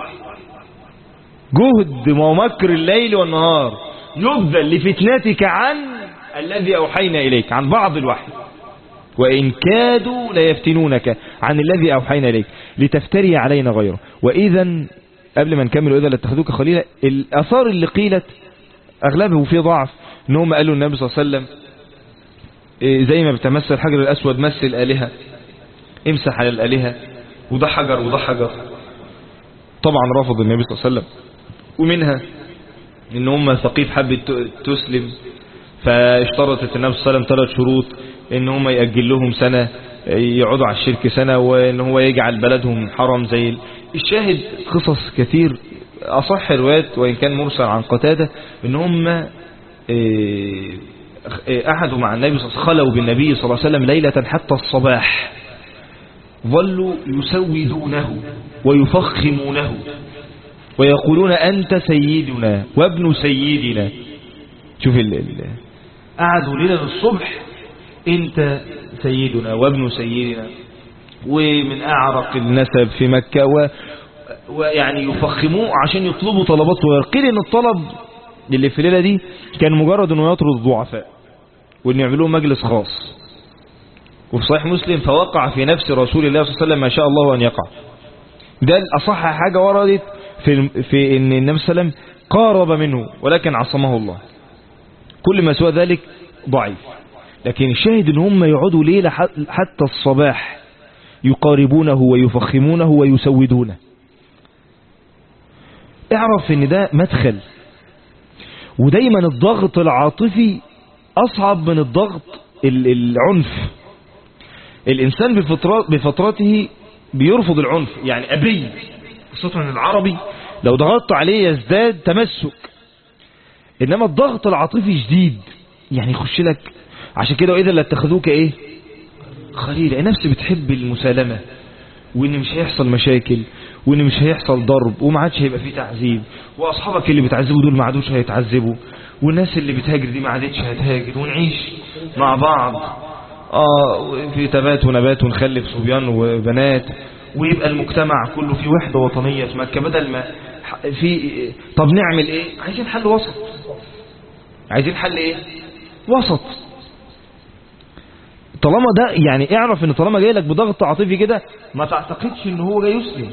[SPEAKER 1] جهد ومكر الليل والنهار يبذل لفتنتك عن الذي أوحينا إليك، عن بعض الوحي. وإن كادوا ليفتنونك عن الذي أوحينا إليك لتفتري علينا غيره. وإذا قبل ما نكمل وإذا لاتخذوك خليلا، الآثار اللي قيلت أغلبه في ضعف. إنهم قالوا النبي صلى الله عليه وسلم زي ما بتمثل الحجر الأسود مثل الآلهة، امسح على الآلهة، وده حجر وده حجر. طبعا رفض النبي صلى الله عليه وسلم. ومنها إن هم ثقيف حبت تسلم فاشترطت النبي صلى الله عليه وسلم 3 شروط: إن هم يأجل لهم سنة، يقعدوا على الشرك سنة، وإن هو يجعل بلدهم حرم زي الشاهد. قصص كثير. أصح الروايات وإن كان مرسل عن قتادة إن هم أحدوا مع النبي خلوا بالنبي صلى الله عليه وسلم ليلة حتى الصباح، ظلوا يسودونه ويفخمونه ويقولون أنت سيدنا وابن سيدنا. شوف قعدوا ليلة الصبح أنت سيدنا وابن سيدنا ومن أعرق النسب في مكة ويعني يفخموه عشان يطلبوا طلبات. وقيل إن الطلب اللي في الليلة دي كان مجرد أنه يطرد الضعفاء وأن يعملوه مجلس خاص. وفي صحيح مسلم: فوقع في نفس رسول الله صلى الله عليه وسلم ما شاء الله أن يقع. ده الأصح حاجة وردت في أن النبي صلى الله عليه وسلم قارب منه ولكن عصمه الله. كل ما سوى ذلك ضعيف. لكن الشاهد ان هم يقعدوا ليلة حتى الصباح يقاربونه ويفخمونه ويسودونه. اعرف ان ده مدخل. ودايما الضغط العاطفي اصعب من الضغط العنف. الانسان بفطرته بيرفض العنف، يعني ابي، خاصة العربي لو ضغطت عليه يزداد تمسك. انما الضغط العاطفي شديد، يعني يخش لك. عشان كده واذا لاتخذوك ايه؟ خليلا. النفس بتحب المسالمة، وان مش هيحصل مشاكل، وان مش هيحصل ضرب، وما عادش هيبقى فيه تعذيب، واصحابك اللي بتعذبوا دول ما عادوش هيتعذبوا، والناس اللي بتهاجر دي ما عادتش هتهاجر، ونعيش مع بعض في تبات ونبات ونخلف صبيان وبنات، ويبقى المجتمع كله في وحدة وطنية في مكة. بدل ما في طب نعمل ايه؟ عايزين حل وسط. عايزين حل ايه؟ وسط. طالما ده يعني اعرف ان طالما جاي لك بضغط عاطفي كده ما تعتقدش ان هو جاي يسلم.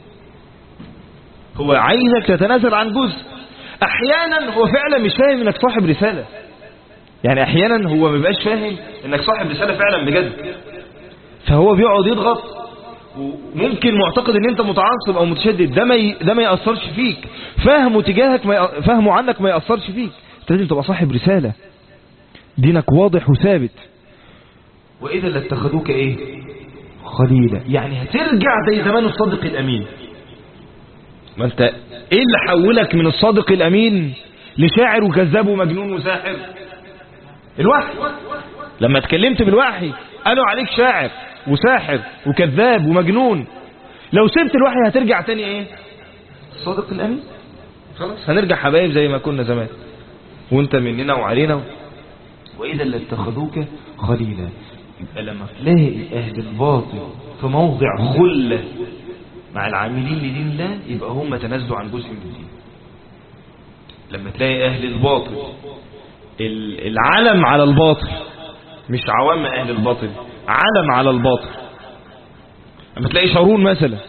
[SPEAKER 1] هو عايزك تتنازل عن جزء. احيانا هو فعلا مش فاهم انك صاحب رسالة. يعني احيانا هو ما بيبقاش فاهم انك صاحب رسالة فعلا بجد، فهو بيقعد يضغط، وممكن معتقد ان انت متعصب او متشدد. ده ما يأثرش فيك. فهمه تجاهك فهمه عنك ما يأثرش فيك. انت لازم تبقى صاحب رسالة، دينك واضح وثابت. وإذا لاتخذوك ايه؟ خليلا، يعني هترجع زي زمان الصادق الأمين. ما انت ايه اللي حولك من الصادق الأمين لشاعر وكذاب ومجنون وساحر؟ الوحي. لما اتكلمت بالوحي قالوا عليك شاعر وساحر وكذاب ومجنون. لو سبت الوحي هترجع تاني ايه؟ الصادق الأمين. خلاص هنرجع حبايب زي ما كنا زمان، وانت مننا وعلينا. وإذا لاتخذوك خليلا. يبقى لما تلاقي أهل الباطل في موضع خلة مع العاملين لدين الله، يبقى هم تنازلوا عن جزء من الدين. لما تلاقي أهل الباطل العلم على الباطل، مش عوام أهل الباطل، علم على الباطل. لما تلاقي شارون مثلا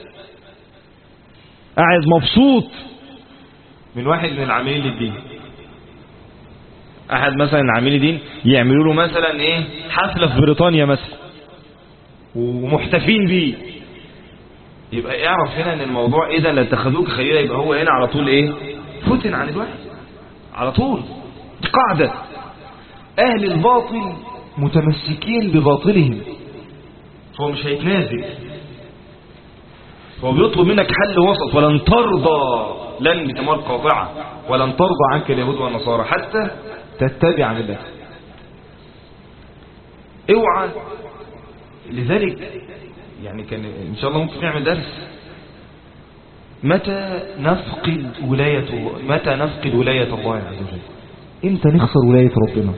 [SPEAKER 1] قاعد مبسوط من واحد من العاملين للدين، أحد مثلا عاملين الدين يعملوا له مثلا ايه حفلة في بريطانيا مثلا ومحتفين بيه، يبقى اعرف هنا ان الموضوع اذا لاتخذوك خليلا، يبقى هو هنا على طول ايه؟ فتن عن الوحي على طول. دي قاعدة. اهل الباطل متمسكين بباطلهم، هو مش هيتنازل، هو بيطلب منك حل وسط. ولن ترضى، لن بتمار قاطعة، ولن ترضى عنك اليهود والنصارى حتى تتبع ملتهم. اوعى. لذلك يعني كان ان شاء الله ممكن نعمل درس متى نفقد ولاية الله، متى نفقد ولاية الله عز وجل، امتى نخسر ولاية ربنا.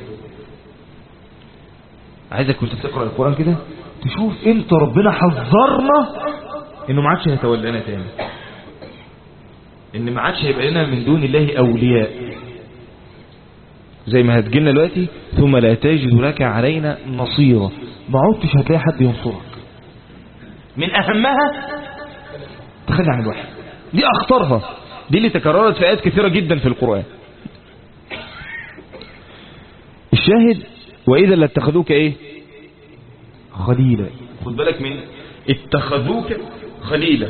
[SPEAKER 1] عايزك كنت تقرأ القرآن كده تشوف امتى ربنا حذرنا انه ما عادش هيتولانا تاني، ان ما عادش هيبقى لنا من دون الله اولياء، زي ما هتجينا دلوقتي ثم لا تجد لك علينا نصيرا. ما عدتش هتلاقي حد ينصرك. من اهمها تخلي عن الوحي. دي اخطرها، دي اللي تكررت في آيات كثيرة جدا في القرآن. الشاهد وإذا لاتخذوك ايه؟ خليلا. خد بالك من اتخذوك خليلا،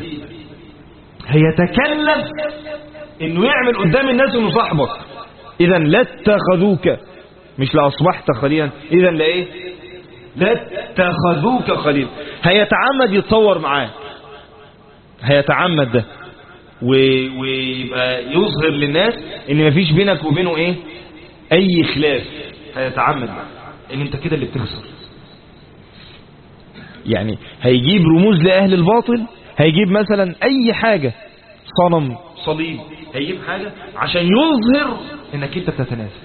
[SPEAKER 1] هيتكلم انه يعمل قدام الناس انه صاحبك. اذا لاتخذوك، مش لأصبحت خليلا، اذا لايه؟ لاتخذوك خليلا. هيتعمد يتصور معاه، هيتعمد ده ويبقى يظهر للناس ان مفيش بينك وبينه ايه؟ اي خلاف. هيتعمد ده ان انت كده اللي بتخسر. يعني هيجيب رموز لأهل الباطل، هيجيب مثلا اي حاجة، صنم، صليب، هيجيب حاجة عشان يظهر انك انت بتتنازل.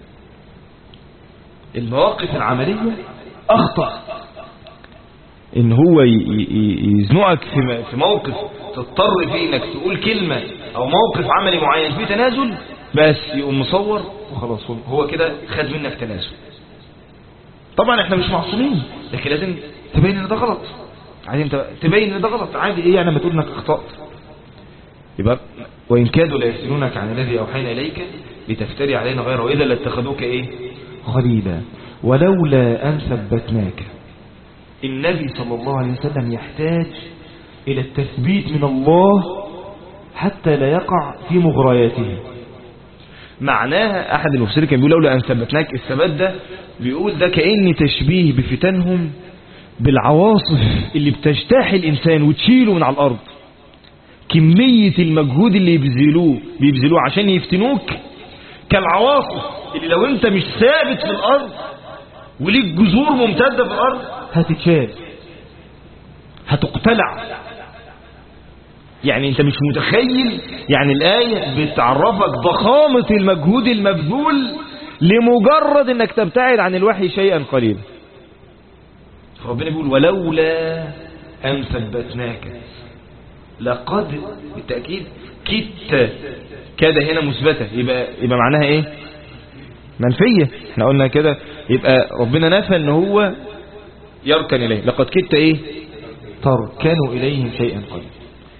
[SPEAKER 1] المواقف العملية اخطأ ان هو يزنقك في موقف تضطر فيه انك تقول كلمة او موقف عملي معين فيه تنازل، بس يقوم مصور وخلاص هو كده خد منك تنازل. طبعا احنا مش معصومين، لكن لازم تبين ان ده غلط. عادي انت تبين ان ده غلط، عادي. ايه يعني لما تقول انك اخطأت؟ يبقى وان كادوا لا يفتنونك عن الذي اوحينا اليك لتفتري علينا غيره واذا لاتخذوك ايه؟ خليلا ولولا ان ثبتناك. النبي صلى الله عليه وسلم يحتاج الى التثبيت من الله حتى لا يقع في مغرياته. معناها احد المفسرين كان بيقول لولا ان ثبتناك، الثبات ده بيقول ده كأن تشبيه بفتنهم بالعواصف اللي بتجتاح الانسان وتشيله من على الارض. كمية المجهود اللي بيبذلوه عشان يفتنوك كالعواصف اللي لو انت مش ثابت في الارض وليك جذور ممتدة في الارض هتتشال، هتقتلع. يعني انت مش متخيل، يعني الآية بتعرفك ضخامة المجهود المبذول لمجرد انك تبتعد عن الوحي شيئا قليلا. ربنا بيقول ولولا ان ثبتناك لقد، بالتأكيد كدت، كده هنا مثبتة، يبقى معناها ايه؟ منفية. احنا قلنا كده، يبقى ربنا نفى ان هو يركن اليه. لقد كدت ايه؟ تركنوا اليهم شيئا قليلا.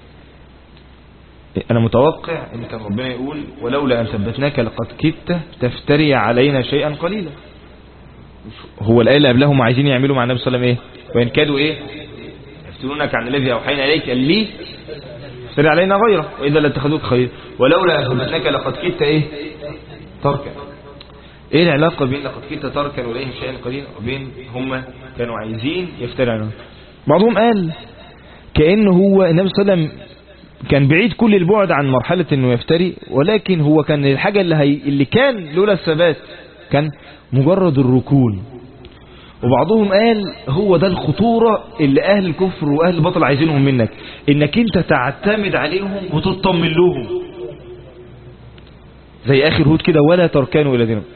[SPEAKER 1] انا متوقع ان كان ربنا يقول ولولا ان ثبتناك لقد كدت تفتري علينا شيئا قليلا. هو الآية اللي قبلهم عايزين يعملوا مع النبي صلى الله عليه وسلم ايه؟ وإن كادوا ايه؟ يفتنونك عن الذي أوحينا إليك اللي تفتري علينا غيره وإذا لاتخذوك خليلا ولولا أن ثبتناك لقد كدت ايه؟ تركن. ايه العلاقة بين لقد كدت تركن إليهم شيئا قليلا وبين هم كانوا عايزين يفتري علينا؟ بعضهم قال كأن هو النبي صلى الله عليه وسلم كان بعيد كل البعد عن مرحلة انه يفتري، ولكن هو كان الحاجة اللي كان لولا الثبات كان مجرد الركون. وبعضهم قال هو ده الخطورة اللي اهل الكفر واهل الباطل عايزينهم منك، انك انت تعتمد عليهم وتطمن لهم زي اخر هود كده، ولا تركنوا الى دينهم.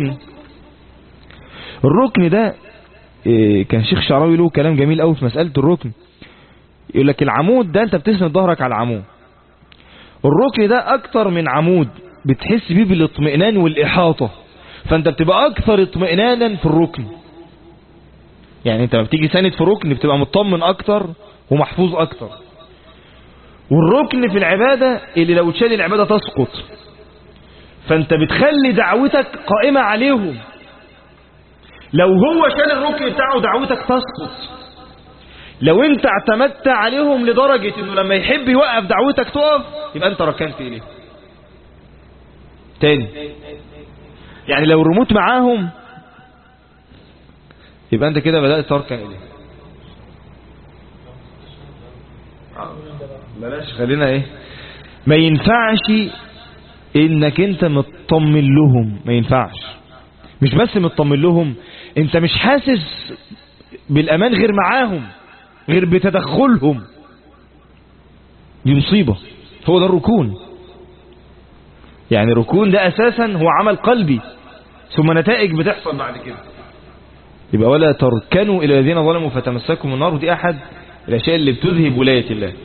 [SPEAKER 1] الركن ده كان شيخ شعراوي له كلام جميل قوي في مسألة الركن. يقول لك العمود ده انت بتسند ظهرك على العمود، الركن ده اكتر من عمود بتحس بيه بالاطمئنان والاحاطة، فانت بتبقى اكثر اطمئنانا في الركن. يعني انت لما بتيجي ساند في ركن بتبقى مطمن اكتر ومحفوظ اكتر. والركن في العبادة اللي لو تشال العبادة تسقط، فانت بتخلي دعوتك قائمة عليهم. لو هو شال الركن بتاعه دعوتك تسقط. لو انت اعتمدت عليهم لدرجة انه لما يحب يوقف دعوتك تقف، يبقى انت ركنت اليه. تاني، يعني لو الريموت معاهم يبقى انت كده بدأت تركن اليه. بلاش، خلينا ايه، ما ينفعش انك انت مطمن لهم، ما ينفعش. مش بس مطمن لهم، انت مش حاسس بالامان غير معاهم، غير بتدخلهم. دي مصيبة. هو ده الركون. يعني الركون ده اساسا هو عمل قلبي، ثم نتائج بتحصل بعد كده. يبقى ولا تركنوا الى الذين ظلموا فتمسكم النار، ودي احد الاشياء اللي بتذهب ولاية الله.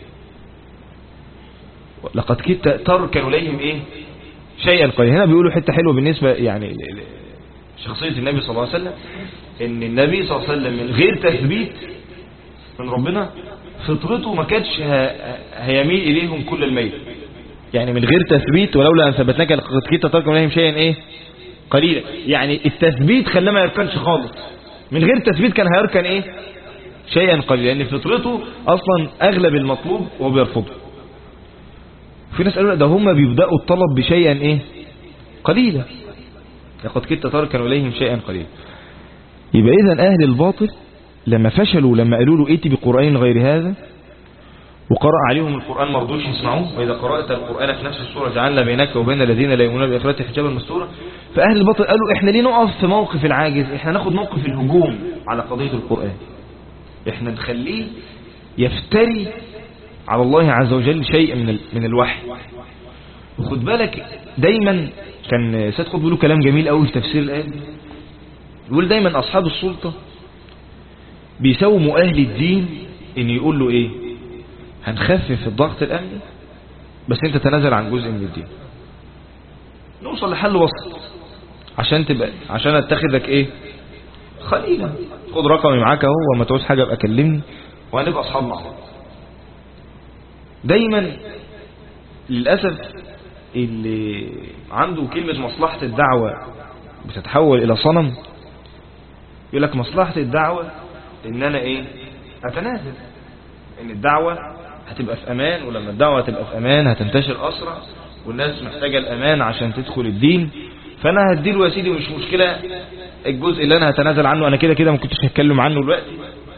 [SPEAKER 1] لقد كدت تركن اليهم ايه شيئا قليلا. هنا بيقولوا حته حلوه بالنسبه يعني شخصيه النبي صلى الله عليه وسلم، ان النبي صلى الله عليه وسلم من غير تثبيت من ربنا فطرته ما كانتش هيميل اليهم كل الميل. يعني من غير تثبيت، ولولا ان ثبتناك لقد كدت تركن اليهم شيئا ايه قليلا. يعني التثبيت خلاه ما يركنش خالص. من غير تثبيت كان هيركن ايه شيئا قليلا، لان فطرته اصلا اغلب المطلوب وبيرفضه. في ناس قالوا ده هم بيبدأوا الطلب بشيئا ايه قليلا، لقد كدت تركن اليهم شيئا قليلا. يبقى اذا اهل الباطل لما فشلوا، لما قالوا له ائتي بقرآن غير هذا، وقرأ عليهم القرآن ما رضوش يسمعوه، واذا قرأت القرآن في نفس السورة جعلنا بينك وبين الذين لا يؤمنون بالآخرة حجابا مستورا. فاهل الباطل قالوا احنا ليه نقف في موقف العاجز، احنا ناخد موقف الهجوم على قضية القرآن، احنا نخليه يفتري على الله عز وجل شيء من الوحي. وخد بالك دايما كان سيد قطب بيقولوا كلام جميل قوي في تفسير الآية. يقول دايما أصحاب السلطة بيساوموا أهل الدين إن يقول له إيه، هنخفف الضغط الأمني بس أنت تنازل عن جزء من الدين، نوصل لحل وسط عشان أتخذك إيه خليلا، خد رقمي معاك أهو، وما تعوز حاجة ابقى كلمني وهنبقى أصحاب مع بعض. دايما للأسف اللي عنده كلمة مصلحة الدعوة بتتحول إلى صنم. يقول لك مصلحة الدعوة إن أنا إيه أتنازل، إن الدعوة هتبقى في أمان، ولما الدعوة هتبقى في أمان هتنتشر أسرع، والناس محتاجة الأمان عشان تدخل الدين، فأنا هديله يا سيدي مش مشكلة الجزء اللي أنا هتنازل عنه، أنا كده ما كنتش هتكلم عنه دلوقتي.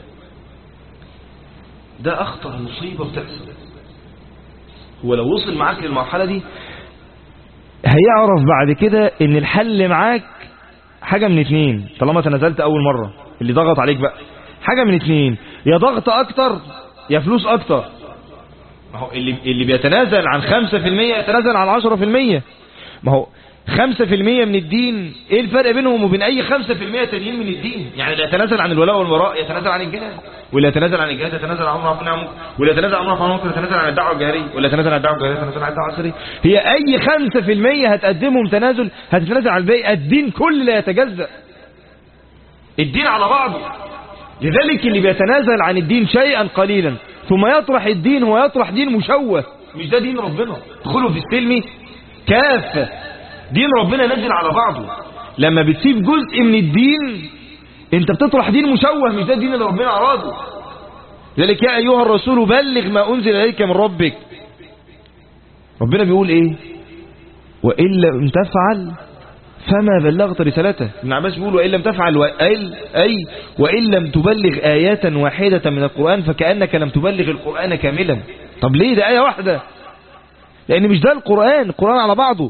[SPEAKER 1] ده أخطر مصيبة بتحصل. هو لو وصل معاك للمرحلة دي هيعرف بعد كده ان الحل معاك حاجة من اتنين. طالما تنازلت اول مرة، اللي ضغط عليك بقى حاجة من اتنين، يا ضغط اكتر يا فلوس اكتر. ما هو اللي بيتنازل عن 5% يتنازل عن 10%. ما هو 5% من الدين ايه الفرق بينهم وبين اي 5% تانيين من الدين؟ يعني اللي يتنازل عن الولاء والبراء يتنازل عن الجهاد، واللي يتنازل عن الجهاد يتنازل عن امر معروف ونهي، واللي يتنازل عن امر معروف يتنازل عن الدعوه الجاهريه، واللي يتنازل عن الدعوه الجاهريه يتنازل عن الدعوه السريه. هي اي 5% هتقدمهم تنازل هتتنازل عن الباقي. الدين كله لا يتجزأ، الدين على بعضه. لذلك اللي بيتنازل عن الدين شيئا قليلا ثم يطرح الدين هو يطرح دين مشوه، مش ده دين ربنا. ادخلوا في السلم كافة، دين ربنا نزل على بعضه. لما بتسيب جزء من الدين انت بتطرح دين مشوه، مش ده الدين اللي ربنا أراده. لذلك يا أيها الرسول بلغ ما أنزل إليك من ربك. ربنا بيقول إيه؟ وإن لم تفعل فما بلغت رسالته. ابن عباس بيقول وإن لم تفعل وإن لم تبلغ آية واحدة من القرآن فكأنك لم تبلغ القرآن كاملا. طب ليه ده آية واحدة؟ لأن مش ده القرآن على بعضه.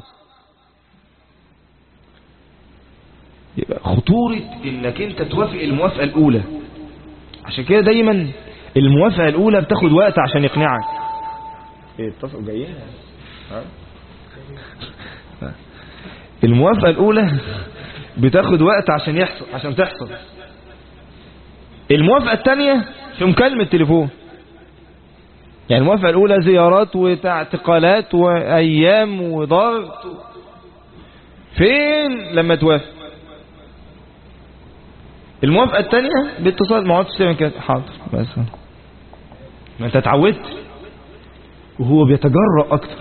[SPEAKER 1] يبقى خطورة انك انت توافق الموافقة الأولى. عشان كده دايما الموافقة الأولى بتاخد وقت عشان يقنعك. ايه اتصلوا جايين؟ الموافقة الأولى بتاخد وقت عشان تحصل. الموافقة الثانية في مكالمة تليفون. يعني الموافقة الأولى زيارات واعتقالات وأيام وضغط. فين لما توافق؟ الموافقة الثانية باتصال. ما عادش تعمل كده حاضر بس ما انت اتعودت. وهو بيتجرأ أكتر.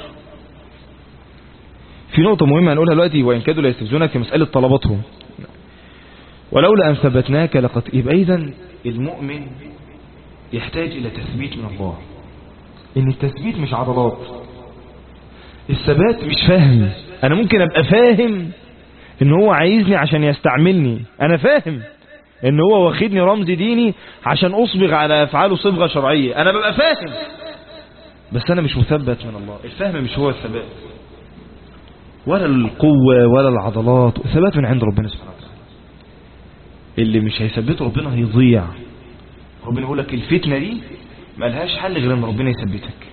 [SPEAKER 1] في نقطة مهمة هنقولها دلوقتي. وإن كادوا ليستفزونك في مسألة طلباتهم ولولا أن ثبتناك لقد. يبقى إذن المؤمن يحتاج إلى تثبيت من الله. إن التثبيت مش عضلات. الثبات مش فهم. أنا ممكن أبقى فاهم إن هو عايزني عشان يستعملني. أنا فاهم إن هو واخدني رمز ديني عشان أصبغ على أفعاله صبغة شرعية. أنا ببقى فاهم بس أنا مش مثبت من الله. الفهم مش هو الثبات ولا القوة ولا العضلات. الثبات من عند ربنا سبحانه وتعالى. اللي مش هيثبته ربنا هيضيع. ربنا يقول لك الفتنة دي ملهاش حل غير ان ربنا يثبتك.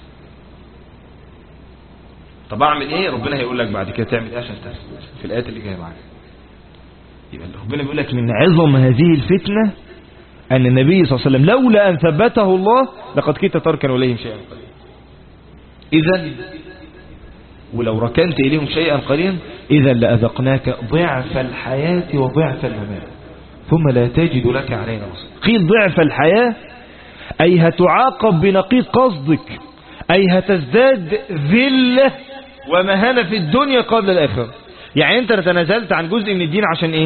[SPEAKER 1] طب اعمل ايه؟ ربنا هيقول لك بعد كده تعمل ايه عشان تثبت في الايات اللي جايه معانا. يبقى ربنا بيقول لك من عظم هذه الفتنة ان النبي صلى الله عليه وسلم لولا ان ثبته الله لقد كنت تركن اليهم شيئا قليلا. اذا ولو ركنت اليهم شيئا قليلا اذا لاذقناك ضعف الحياة وضعف الممات ثم لا تجد لك علينا نصير. قيل ضعف الحياة أي هتعاقب بنقيض قصدك. أي هتزداد ذلة ومهانة في الدنيا قبل الآخرة. يعني أنت تنازلت عن جزء من الدين عشان إيه؟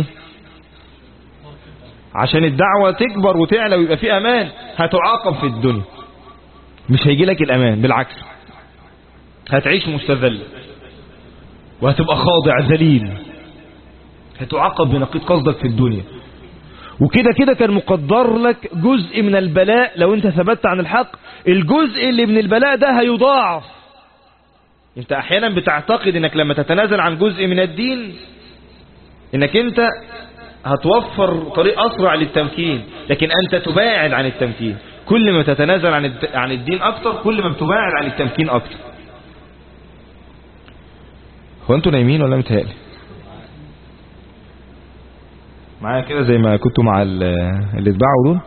[SPEAKER 1] عشان الدعوة تكبر وتعلى ويبقى في أمان. هتعاقب في الدنيا. مش هيجي لك الأمان. بالعكس هتعيش مستذل وهتبقى خاضع ذليل. هتعاقب بنقيض قصدك في الدنيا. وكده كده كان مقدر لك جزء من البلاء. لو انت ثبت عن الحق الجزء اللي من البلاء ده هيضاعف. انت احيانا بتعتقد انك لما تتنازل عن جزء من الدين انك انت هتوفر طريق اسرع للتمكين. لكن انت تباعد عن التمكين. كل ما تتنازل عن الدين اكتر كل ما بتباعد عن التمكين اكتر. هو انتوا نايمين ولا متهيألي؟ معايا كده زي ما كنتوا مع اللي اتباعوا دول.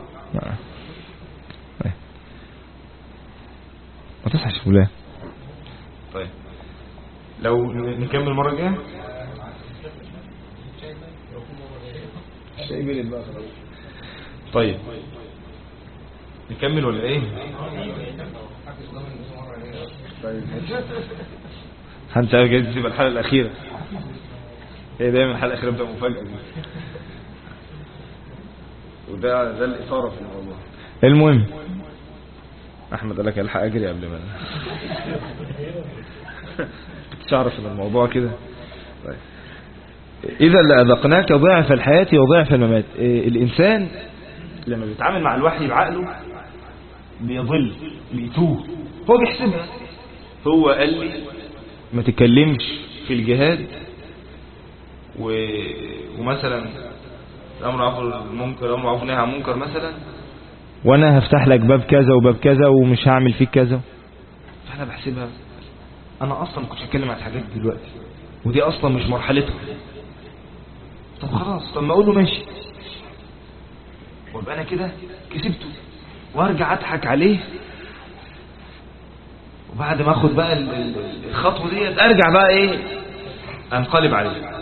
[SPEAKER 1] ما تصحش في الله. طيب لو نكمل المرة الجاية. طيب نكمل ولا ايه؟ طيب انت جاي تسيب الحلقة الأخيرة. هي دايما الحلقة الأخيرة بتبقى مفاجأة. وده الإثارة في الموضوع. المهم أحمد قال لك الحق أجري قبل ما كنتش أعرف إن الموضوع كده. طيب إذا لأذقناك ضعف الحياة وضعف الممات. الإنسان لما بيتعامل مع الوحي بعقله بيضل بيتوه. هو بيحسبها. هو قال لي ما تتكلمش في الجهاد ومثلا الأمر معروف المنكر الأمر معروف نهي عن منكر مثلا وأنا هفتح لك باب كذا وباب كذا ومش هعمل فيك كذا. فأنا بحسبها أنا أصلا كنت هتكلم عن الحاجات دلوقتي ودي أصلا مش مرحلتها. طب خلاص طب ما أقول له ماشي وابقى أنا كده كسبته وارجع أضحك عليه. وبعد ما أخد بقى الخطوة دي أرجع بقى إيه أنقلب عليه.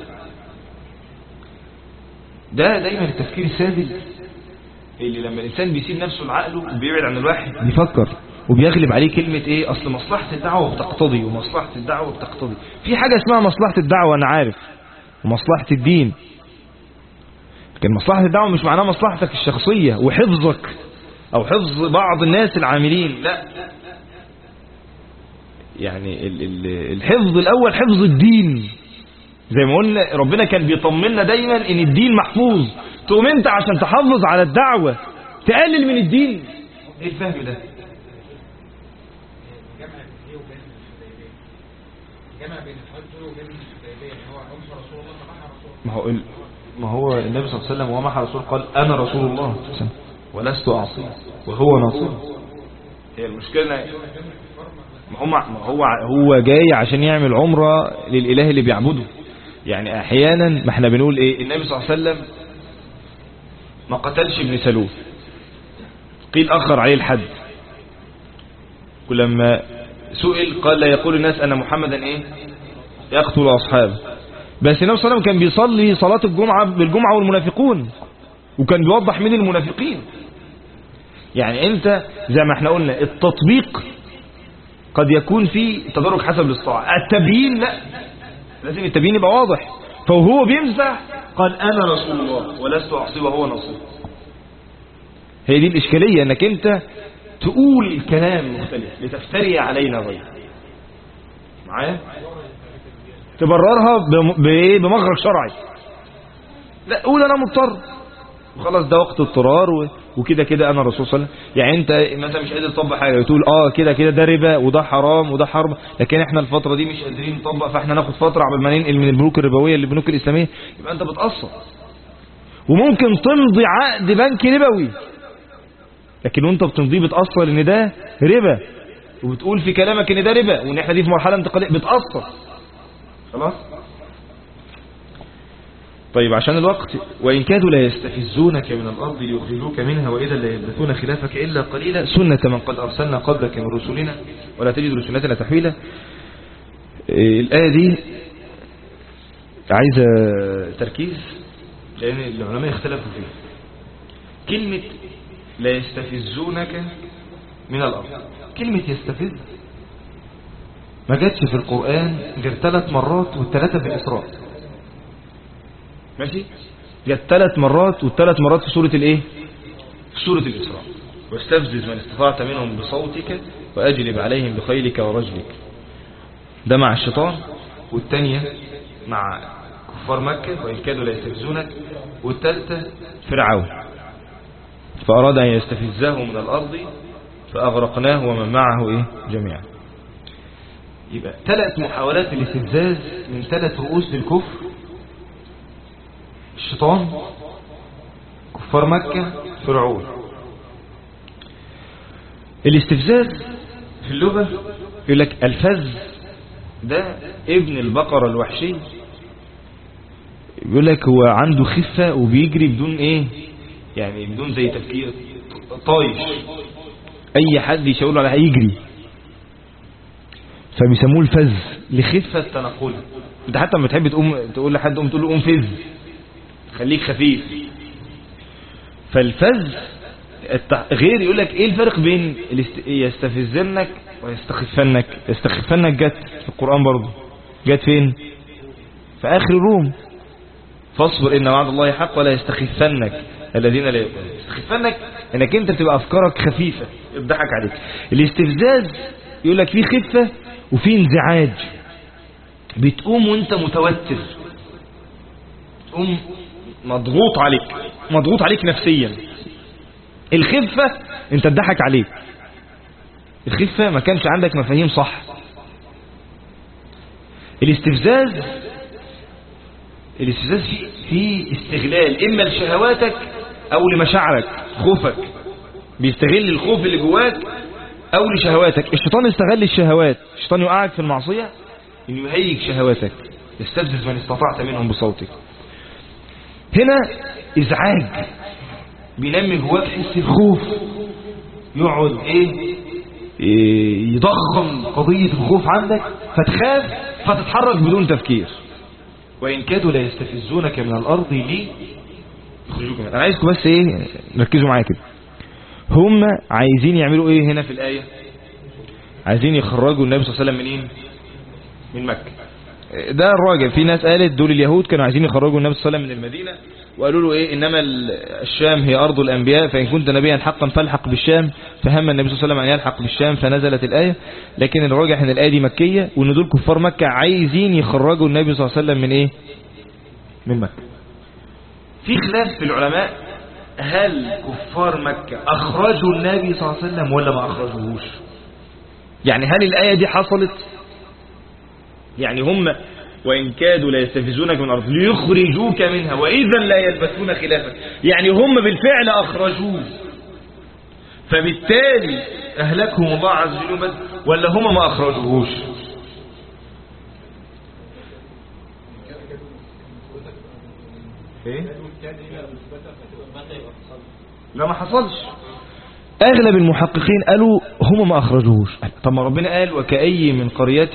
[SPEAKER 1] ده دايما التفكير الساذج اللي لما الإنسان بيسيب نفسه لعقله وبيبعد عن الواحد بيفكر وبيغلب عليه كلمة ايه اصل مصلحة الدعوة بتقتضي ومصلحة الدعوة بتقتضي. في حاجة اسمها مصلحة الدعوة انا عارف ومصلحة الدين. لكن مصلحة الدعوة مش معناها مصلحتك الشخصية وحفظك او حفظ بعض الناس العاملين. لا يعني الحفظ الاول حفظ الدين زي ما قلنا ربنا كان بيطمنا دايما ان الدين محفوظ، تقوم انت عشان تحافظ على الدعوة تقلل من الدين؟ ايه الفهم ده؟ ما هو النبي صلى الله عليه وسلم ومع رسول قال انا رسول الله ولست اعصي وهو ناصر. هي المشكلة ما هو جاي عشان يعمل عمرة للإله اللي بيعبده. يعني احيانا ما احنا بنقول ايه، النبي صلى الله عليه وسلم ما قتلش ابن سلول، قيل اخر عليه الحد، ولما سئل قال لا يقول الناس ان محمدا ايه يقتل اصحابه. بس النبي صلى الله عليه وسلم كان بيصلي صلاة الجمعة بالجمعة والمنافقون، وكان بيوضح مين المنافقين. يعني انت زي ما احنا قلنا التطبيق قد يكون فيه تدرج حسب الاستطاعة، التبيين لا، لازم التبيين يبقى واضح. فهو بيمزح قال انا رسول الله ولست اعصي وهو ناصر. هي دي الاشكالية، انك انت تقول كلام مختلف لتفتري علينا غير معايا، تبررها بمخرج شرعي. لا قول انا مضطر وخلاص، ده وقت اضطرار وكده كده انا الرسول صلى الله عليه وسلم. يعني انت مثلا مش قادر تطبق حاجه وتقول كده كده ده ربا وده حرام وده حرام، لكن احنا الفتره دي مش قادرين نطبق، فاحنا ناخد فتره قبل ما ننقل من البنوك الربويه للبنوك الاسلاميه. يبقى انت بتقصر، وممكن تمضي عقد بنك ربوي لكن وانت بتمضيه بتقصر ان ده ربا، وبتقول في كلامك ان ده ربا وان احنا دي في مرحله انتقاليه، بتقصر خلاص. طيب عشان الوقت، وإن كادوا لا يستفزونك من الأرض ليخرجوك منها وإذا لا يلبثون خلافك إلا قليلا سنة من قد أرسلنا قبلك من رسلنا ولا تجد لسنتنا تحويلا. الآية دي عايزة تركيز لأن العلماء اختلفوا فيها. كلمة لا يستفزونك من الأرض، كلمة يستفز ما جاتش في القرآن غير 3 مرات والثلاثة في الإسراء. ماشي، جت 3 مرات والثلاث مرات في سورة الايه؟ في سورة الإسراء. واستفزز من استطعت منهم بصوتك وأجلب عليهم بخيلك ورجلك. ده مع الشيطان، والثانية مع كفار مكة وإن كادوا لا يستفزونك، والثالثة فرعون فأراد أن يستفزه من الأرض فأغرقناه ومن معه ايه جميعا. يبقى 3 محاولات للاستفزاز من 3 رؤوس للكفر: الشيطان، كفار مكة، فرعون. الاستفزاز في اللغة يقول لك الفز ده ابن البقرة الوحشي، يقول لك هو عنده خفة وبيجري بدون ايه، يعني بدون زي تفكير، طايش، اي حد يشاور عليه يجري، فبيسموه الفز لخفة تنقله. انت حتى لما تحب تقول لحد تقول له قوم فز، خليك خفيف. فالفز غير. يقول لك ايه الفرق بين يستفزنك ويستخفنك؟ يستخفنك جت في القرآن برضه، جت فين؟ في آخر الروم: فاصبر إن وعد الله حق ولا يستخفنك الذين لا يؤمنون. يستخفنك انك انت بتبقى افكارك خفيفة يضحك عليك. الاستفزاز يقول لك فيه خفة وفيه انزعاج، بتقوم وانت متوتر، تقوم مضغوط عليك نفسيا. الخفة انت تضحك عليك، الخفة ما كانش عندك مفاهيم صح. الاستفزاز فيه استغلال اما لشهواتك او لمشاعرك، خوفك، بيستغل الخوف اللي جواك او لشهواتك. الشيطان استغل الشهوات، الشيطان يوقعك في المعصية انه يهيج شهواتك. يستفزز من استطعت منهم بصوتك. هنا ازعاج بينمي جواك حس الخوف، يقعد يضخم قضية الخوف عندك فتخاف فتتحرك بدون تفكير. وإن كادوا لا يستفزونك من الأرض ليه يخرجوك منها. أنا عايزكم بس ركزوا معايا كده. هم عايزين يعملوا ايه هنا في الآية؟ عايزين يخرجوا النبي صلى الله عليه وسلم منين؟ من مكة. ده الراجع. في ناس قالت دول اليهود كانوا عايزين يخرجوا النبي صلى الله عليه وسلم من المدينة، وقالوا له ايه انما الشام هي ارض الانبياء فان كنت نبيا حقا فالحق بالشام، فهم النبي صلى الله عليه وسلم ان يلحق بالشام فنزلت الايه. لكن الراجح ان الايه دي مكيه، وان دول كفار مكه عايزين يخرجوا النبي صلى الله عليه وسلم من ايه؟ من مكه. في خلاف في العلماء هل كفار مكه اخرجوا النبي صلى الله عليه وسلم ولا ما اخرجوهوش؟ يعني هل الايه دي حصلت؟ يعني هم وإن كادوا لا يستفزونك من الأرض ليخرجوك منها وإذا لا يلبثون خلافك، يعني هم بالفعل أخرجوه فبالتالي أهلكهم الله عز وجل، ولا هم ما أخرجوهوش؟ إيه؟ لا ما حصلش. أغلب المحققين قالوا هم ما أخرجوهوش. طب ما ربنا قال وكأي من قرية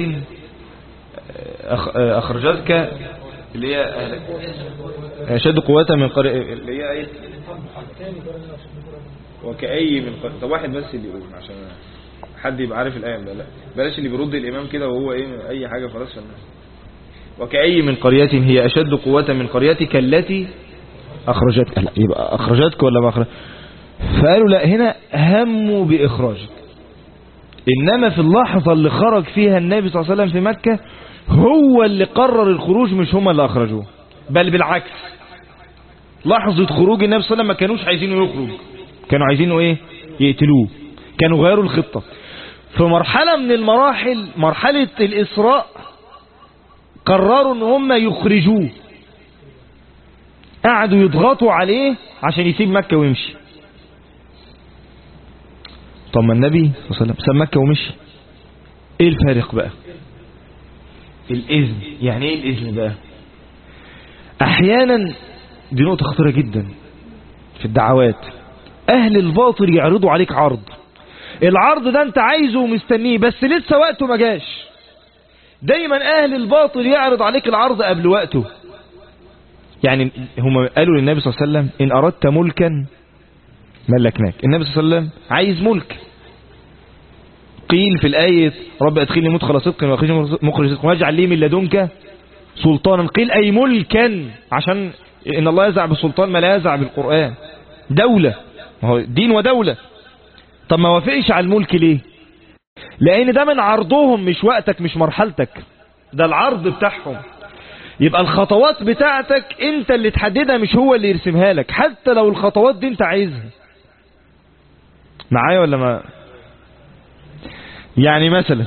[SPEAKER 1] أخرجتك اللي هي أشد قوة من قرية اللي هي ايه وكأي من قرية. طب واحد بس اللي يقول عشان حد يبقى عارف الآية. لا بلاش اللي بيرد الإمام كده وهو ايه أي حاجة خلاص. وكأي من قرية هي أشد قوة من قريتك التي أخرجتك. لا يبقى أخرجتك ولا ما أخرجتك؟ فقالوا لا هنا هموا بإخراجك، إنما في اللحظة اللي خرج فيها النبي صلى الله عليه وسلم في مكة هو اللي قرر الخروج مش هم اللي أخرجوه، بل بالعكس لحظة خروج النبي صلى الله عليه وسلم ما كانوش عايزينه يخرج، كانوا عايزينه ايه؟ يقتلوه. كانوا غيروا الخطة في مرحلة من المراحل. مرحلة الإسراء قرروا ان هم يخرجوه، قعدوا يضغطوا عليه عشان يسيب مكة ويمشي. طب ما النبي صلى الله عليه وسلم ساب مكة ومشي، ايه الفارق بقى؟ الإذن. يعني ايه الإذن بقى؟ احيانا دي نقطة خطيرة جدا في الدعوات. اهل الباطل يعرضوا عليك عرض، العرض ده انت عايزه ومستنيه بس لسه وقته ما جاش. دايما اهل الباطل يعرض عليك العرض قبل وقته. يعني هم قالوا للنبي صلى الله عليه وسلم ان اردت ملكا ملكناك. النبي صلى الله عليه وسلم عايز ملك. قيل في الآية رب ادخلني مدخل صدق واخرجني مخرج صدق واجعل لي من لدنك سلطانا. قيل أي ملكا، عشان إن الله يزع بالسلطان ما لا يزع بالقرآن. دولة، ما هو دين ودولة. طب ما وافقش على الملك ليه؟ لأن ده من عرضهم، مش وقتك مش مرحلتك، ده العرض بتاعهم. يبقى الخطوات بتاعتك انت اللي تحددها مش هو اللي يرسمها لك، حتى لو الخطوات دي انت عايزها. معايا ولا ما؟ يعني مثلا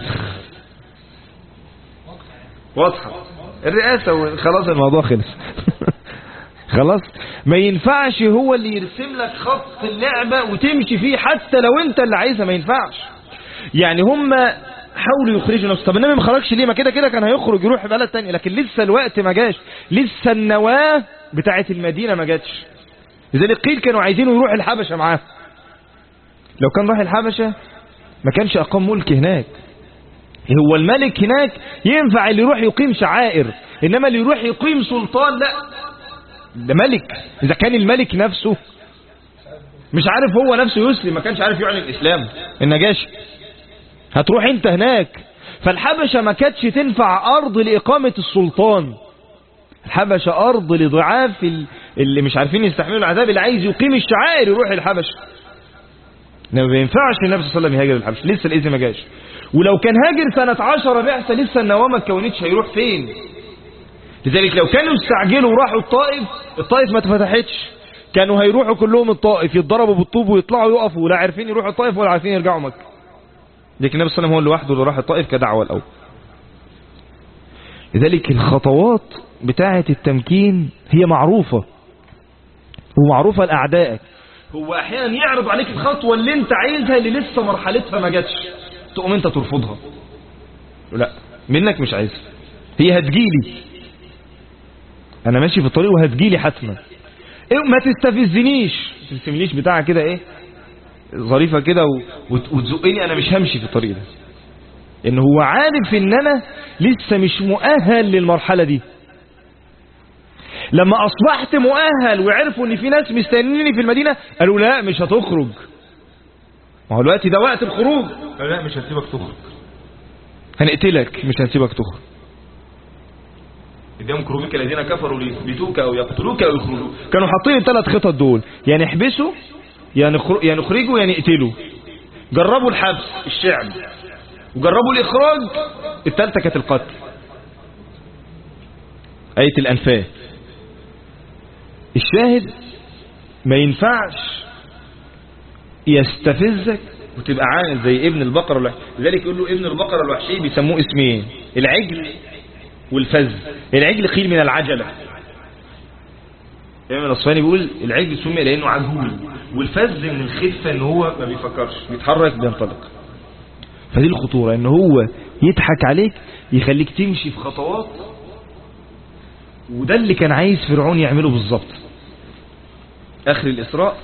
[SPEAKER 1] واضحة الرئاسة وخلاص الموضوع خلص. خلاص ما ينفعش هو اللي يرسم لك خط اللعبة وتمشي فيه حتى لو انت اللي عايزها، ما ينفعش. يعني هم حاولوا يخرجوا نفسه. طب النبي ما خرجش ليه؟ ما كده كده كان هيخرج يروح بلد تاني، لكن لسه الوقت ما جاش، لسه النواة بتاعت المدينة ما جاتش. لذلك قيل كانوا عايزينه يروح الحبشة معاه. لو كان راح الحبشة ما كانش أقام ملك هناك. هو الملك هناك ينفع اللي يروح يقيم شعائر، إنما اللي يروح يقيم سلطان لا، ده ملك. إذا كان الملك نفسه مش عارف هو نفسه يسلم، ما كانش عارف يعلن الإسلام النجاشي، هتروح انت هناك. فالحبشة ما كانتش تنفع أرض لإقامة السلطان. الحبشة أرض لضعاف اللي مش عارفين يستحملوا العذاب، اللي عايز يقيم الشعائر يروح الحبشة. ما ينفعش النبي صلى الله عليه وسلم يهاجر الحبشة، لسه الإذن ما جاش. ولو كان هاجر سنة 10 بعثة لسه النواة ما اتكونتش، هيروح فين؟ لذلك لو كانوا استعجلوا وراحوا الطائف ما اتفتحتش، كانوا هيروحوا كلهم الطائف يتضربوا بالطوب ويطلعوا يقفوا، ولا عارفين يروحوا الطائف ولا عارفين يرجعوا مكة. لكن النبي صلى الله عليه وسلم هو اللي وحده اللي راح الطائف كدعوة الأول. لذلك الخطوات بتاعة التمكين هي معروفة ومعروفة لأعدائك. هو أحيانا يعرض عليك الخطوة اللي انت عايزها اللي لسه مرحلتها ما جاتش، تقوم انت ترفضها، لا منك مش عايزها، هي هتجيلي، انا ماشي في الطريق وهتجيلي حتما. إيه ما تستفزنيش، ما تستفزنيش بتاعها كده ايه ظريفة كده وتزقني، انا مش همشي في الطريق ده، ان هو عارف ان انا لسه مش مؤهل للمرحلة دي. لما اصبحت مؤهل وعرفوا ان في ناس مستنيني في المدينة قالوا لا مش هتخرج، ما هو الوقت ده وقت الخروج، قالوا لا مش هنسيبك تخرج، هنقتلك مش هنسيبك تخرج. يمكر بك الذين كفروا ليثبتوك او يقتلوك او يخرجوك. كانوا حاطين الثلاث خطط دول، يعني يحبسوا يعني يخرجوا يعني يقتلوا. جربوا الحبس الشعب، وجربوا الإخراج، الثالثة كانت القتل. آية الأنفال. الشاهد ما ينفعش يستفزك وتبقى عامل زي ابن البقرة الوحشي. لذلك يقول له ابن البقرة الوحشي بيسموه اسمين، العجل والفز. العجل قيل من العجلة، الإمام الأصفهاني بيقول العجل سمي لأنه عجول، والفز من الخفة ان هو ما بيفكرش، بيتحرك بينطلق. فدي الخطورة، ان هو يضحك عليك يخليك تمشي في خطوات، وده اللي كان عايز فرعون يعمله بالظبط. آخر الإسراء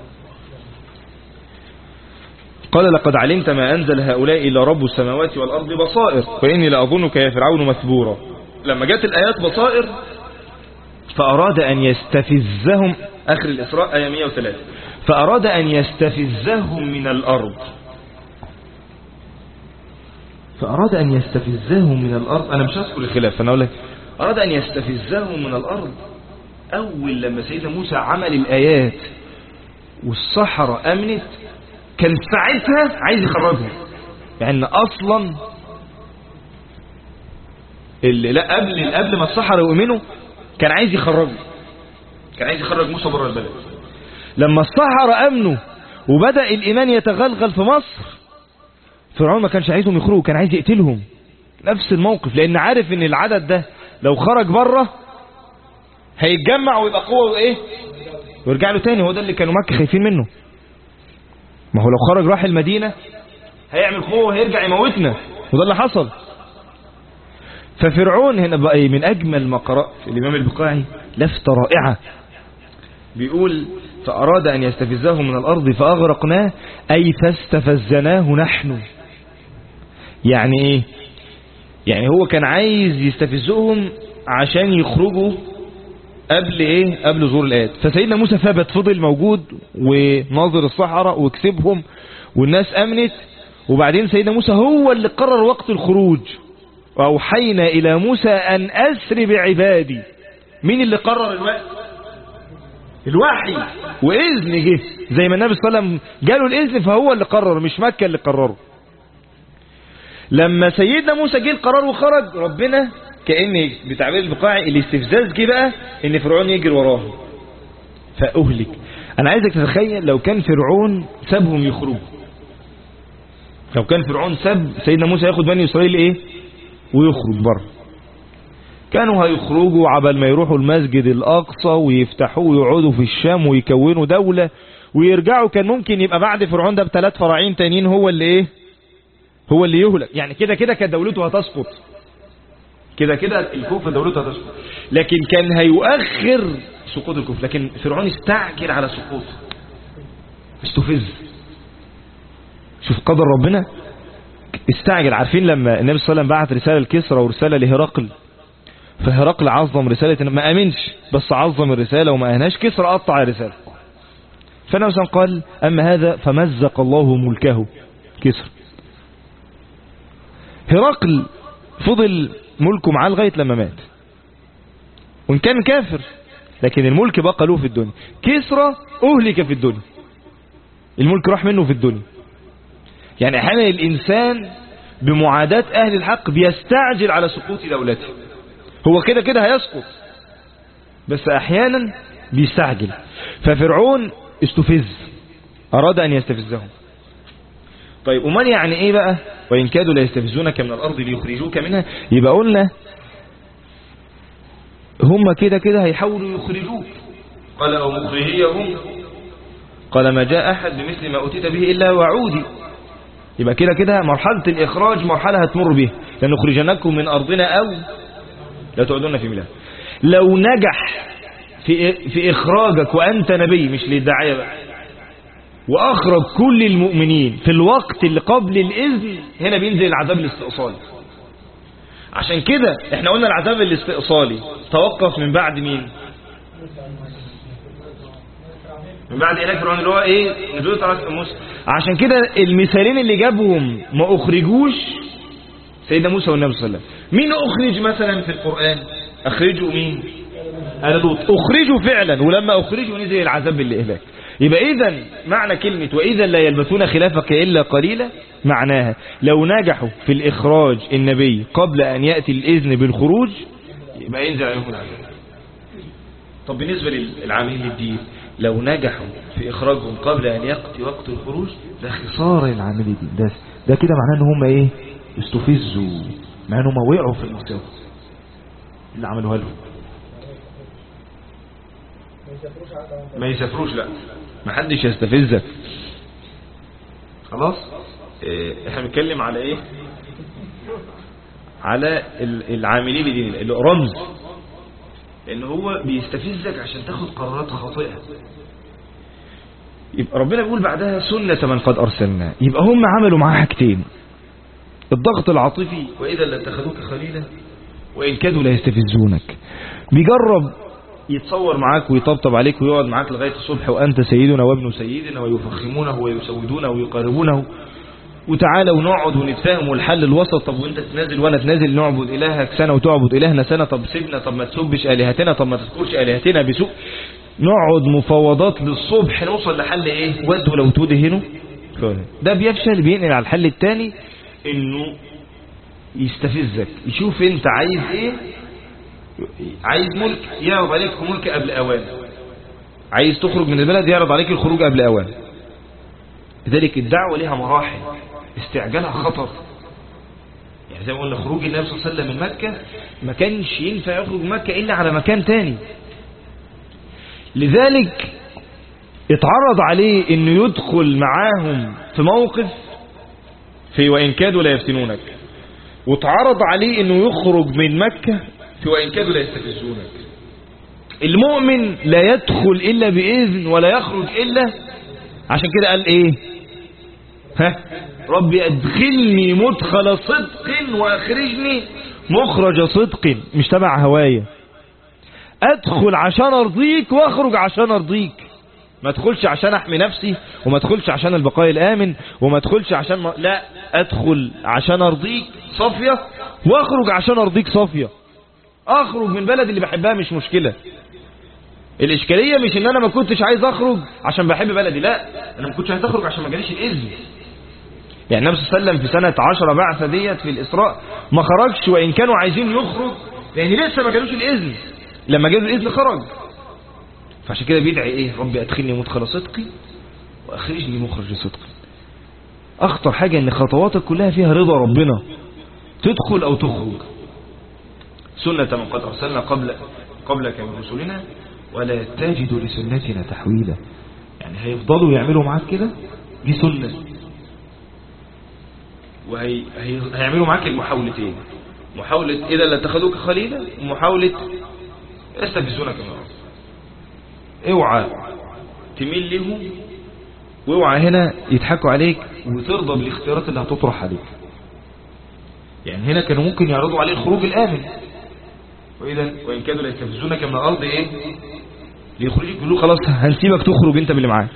[SPEAKER 1] قال لقد علمت ما أنزل هؤلاء إلا رب السماوات والأرض بصائر وإني لأظنك يا فرعون مثبورا. لما جاءت الآيات بصائر فأراد أن يستفزهم. آخر الإسراء آية 103. فأراد أن يستفزهم من الأرض. فأراد أن يستفزهم من الأرض. أنا مش هذكر الخلاف، أنا أقول لك أراد أن يستفزهم من الأرض. أول لما سيدنا موسى عمل الآيات والسحرة أمنت، كان ساعتها عايز يخرجهم. يعني أصلا اللي لا قبل ما السحرة يؤمنوا كان عايز يخرجوا، كان عايز يخرج موسى بره البلد. لما السحرة أمنوا وبدأ الإيمان يتغلغل في مصر، فرعون ما كانش عايزهم يخرجوا، كان عايز يقتلهم. نفس الموقف، لأن عارف إن العدد ده لو خرج بره هيتجمع ويبقى قوة وإيه ويرجع له تاني. هو ده اللي كانوا مكة خايفين منه. ما هو لو خرج راح المدينة هيعمل قوة وهيرجع يموتنا، وده اللي حصل. ففرعون هنا بقى من أجمل ما قرأ في الإمام البقاعي لفتة رائعة، بيقول فأراد أن يستفزه من الأرض فأغرقناه أي فاستفزناه نحن. يعني إيه؟ يعني هو كان عايز يستفزهم عشان يخرجوا قبل إيه؟ قبل ظهور الآيات. فسيدنا موسى ثبت، فضل موجود وناظر الصحراء وكسبهم والناس أمنت. وبعدين سيدنا موسى هو اللي قرر وقت الخروج، وأوحينا إلى موسى أن أسر بعبادي. مين اللي قرر الوقت؟ الوحي وإذن جه، زي ما النبي صلى الله عليه وسلم جاله الإذن، فهو اللي قرر، مش مكة اللي قرره. لما سيدنا موسى جه القرار وخرج، ربنا كأن بتعبير البقاعي الاستفزاز جه بقى ان فرعون يجري وراه فأهلك. انا عايزك تتخيل لو كان فرعون سابهم يخرجوا، لو كان فرعون ساب سيدنا موسى ياخد بني اسرائيل ايه ويخرج بره، كانوا هيخرجوا عبال ما يروحوا المسجد الاقصى ويفتحوه ويقعدوا في الشام ويكونوا دولة ويرجعوا. كان ممكن يبقى بعد فرعون ده ب3 فراعين تانيين هو اللي ايه، هو اللي يهلك. يعني كده كده كانت دولته هتسقط، كده كده الكوفة دولته هتسقط، لكن كان هيؤخر سقوط الكوفة. لكن فرعون استعجل على سقوطه، استفز. شوف قدر ربنا، استعجل. عارفين لما النبي صلى الله عليه وسلم بعت رسالة لكسرى ورسالة لهرقل، فهرقل عظم رسالة، ما امنش بس عظم الرسالة وما اهناش. كسرى قطع الرسالة. فالنبي صلى الله عليه وسلم قال اما هذا فمزق الله ملكه. كسرى هرقل فضل ملكه معاه لغاية لما مات، وإن كان كافر لكن الملك بقى له في الدنيا. كسرى أهلك في الدنيا، الملك راح منه في الدنيا. يعني أحيانا الإنسان بمعاداة أهل الحق بيستعجل على سقوط دولته، هو كده كده هيسقط بس أحيانا بيستعجل. ففرعون استفز، أراد أن يستفزهم. طيب ومن يعني ايه بقى وإن كادوا لا يستفزونك من الأرض ليخرجوك منها؟ يبقى قلنا هم كده كده هيحاولوا يخرجوك. قال أو مخرجيهم قال ما جاء أحد بمثل ما أتيت به إلا وعودي. يبقى كده كده مرحلة الإخراج مرحلة هتمر به، لنخرجنكم من أرضنا أو لا تعودون في ملاه. لو نجح في إخراجك وأنت نبي مش للداعية بقى، وأخرج كل المؤمنين في الوقت اللي قبل الإذن، هنا بينزل العذاب الاستئصالي. عشان كده احنا قلنا العذاب الاستئصالي توقف من بعد مين؟ من بعد إله فرعون اللي هو ايه؟ نزول على موسى. عشان كده المثالين اللي جابهم ما أخرجوش سيدنا موسى والنبي صلى الله عليه وسلم. مين أخرج مثلا في القرآن؟ اخرجوا مين؟ آل لوط. اخرجوا فعلا، ولما اخرجوا نزل العذاب بالإهلاك. يبقى اذا معنى كلمة واذا لا يلبثون خلافك الا قليلا معناها لو نجحوا في الاخراج النبي قبل ان يأتي الاذن بالخروج يبقى ينزل عليهم العذاب. طب بالنسبة للعاملين للدين لو نجحوا في اخراجهم قبل ان يأتي وقت الخروج ده خسارة للعاملين للدين. ده كده معناه ان هم ايه؟ استفزوا، مع انهم وقعوا في المصيبة اللي عملوها لهم. ما يسافروش، لا ما حدش يستفزك. خلاص احنا بنتكلم على ايه؟ على العاملين لدين اللي رمز ان هو بيستفزك عشان تاخد قرارات خاطئة. يبقى ربنا بيقول بعدها سنة من قد أرسلنا. يبقى هم عملوا معاه حاجتين: الضغط العاطفي وإذا لاتخذوك خليلا وإن كادوا لا يستفزونك. بيجرب يتصور معاك ويطبطب عليك ويقعد معاك لغاية الصبح وأنت سيدنا وابن سيدنا ويفخمونه ويسودونه ويقربونه وتعالى ونقعد ونتفاهم والحل الوسط. طب وانت تنازل وانا تنازل، نعبد إلهك سنة وتعبد إلهنا سنة. طب سيبنا، طب ما تسبش آلهتنا، طب ما تذكرش آلهتنا بسوء. نقعد مفاوضات للصبح نوصل لحل ايه؟ ودوا لو تدهنوا. ده بيفشل، بينقل على الحل الثاني انه يستفزك، يشوف انت عايز ايه. عايز ملك يعرض عليك ملك قبل اوان، عايز تخرج من البلد يعرض عليك الخروج قبل اوان. لذلك الدعوة لها مراحل، استعجالها خطر. يعني زي ما قلنا خروج النبي صلى الله عليه وسلم من مكة ما كانش ينفع يخرج مكة إلا على مكان تاني. لذلك اتعرض عليه انه يدخل معاهم في موقف في وإن كادوا لا يفتنونك، واتعرض عليه انه يخرج من مكة في وإن كادوا لا يستفزونك. المؤمن لا يدخل إلا بإذن ولا يخرج إلا، عشان كده قال ايه؟ ربي أدخلني مدخل صدق وأخرجني مخرج صدق. مش تبع هواية، أدخل عشان أرضيك وأخرج عشان أرضيك. ما أدخلش عشان أحمي نفسي، وما أدخلش عشان البقاء الآمن، وما أدخلش عشان لا، أدخل عشان أرضيك صافية وأخرج عشان أرضيك صافية. أخرج من بلد اللي بحبها مش مشكلة. الإشكالية مش إن أنا ما كنتش عايز أخرج عشان بحب بلدي، لا، أنا ما كنتش عايز أخرج عشان ما جاليش الإذن. يعني النبي صلى الله عليه وسلم في سنة 10 بعثة ديت في الإسراء ما خرجش وإن كانوا عايزين يخرج، لأن لسه ما جالوش الإذن. لما جاء الإذن خرج. فعشان كده بيدعي إيه؟ ربي أدخلني مدخل صدقي وأخرجني مخرج صدقي. أخطر حاجة إن خطواتك كلها فيها رضا ربنا، تدخل أو تخرج. سنة من قد أرسلنا قبلك من رسلنا ولا تجد لسنتنا تحويلا. يعني هيفضلوا يعملوا معاك كده، دي سنة. وهيعملوا معاك المحاولتين: محاولة إذا لا اتخذوك خليلا، ومحاولة يستفزونك من الأرض. اوعى تميل لهم، واوعى هنا يضحكوا عليك وترضى بالاختيارات اللي هتطرح عليك. يعني هنا كانوا ممكن يعرضوا عليه الخروج الآمن، وإن كانوا لا يستفزونك من الأرض إيه؟ ليخرجك، يقولوا خلاص هنسيبك تخرج انت باللي معاك،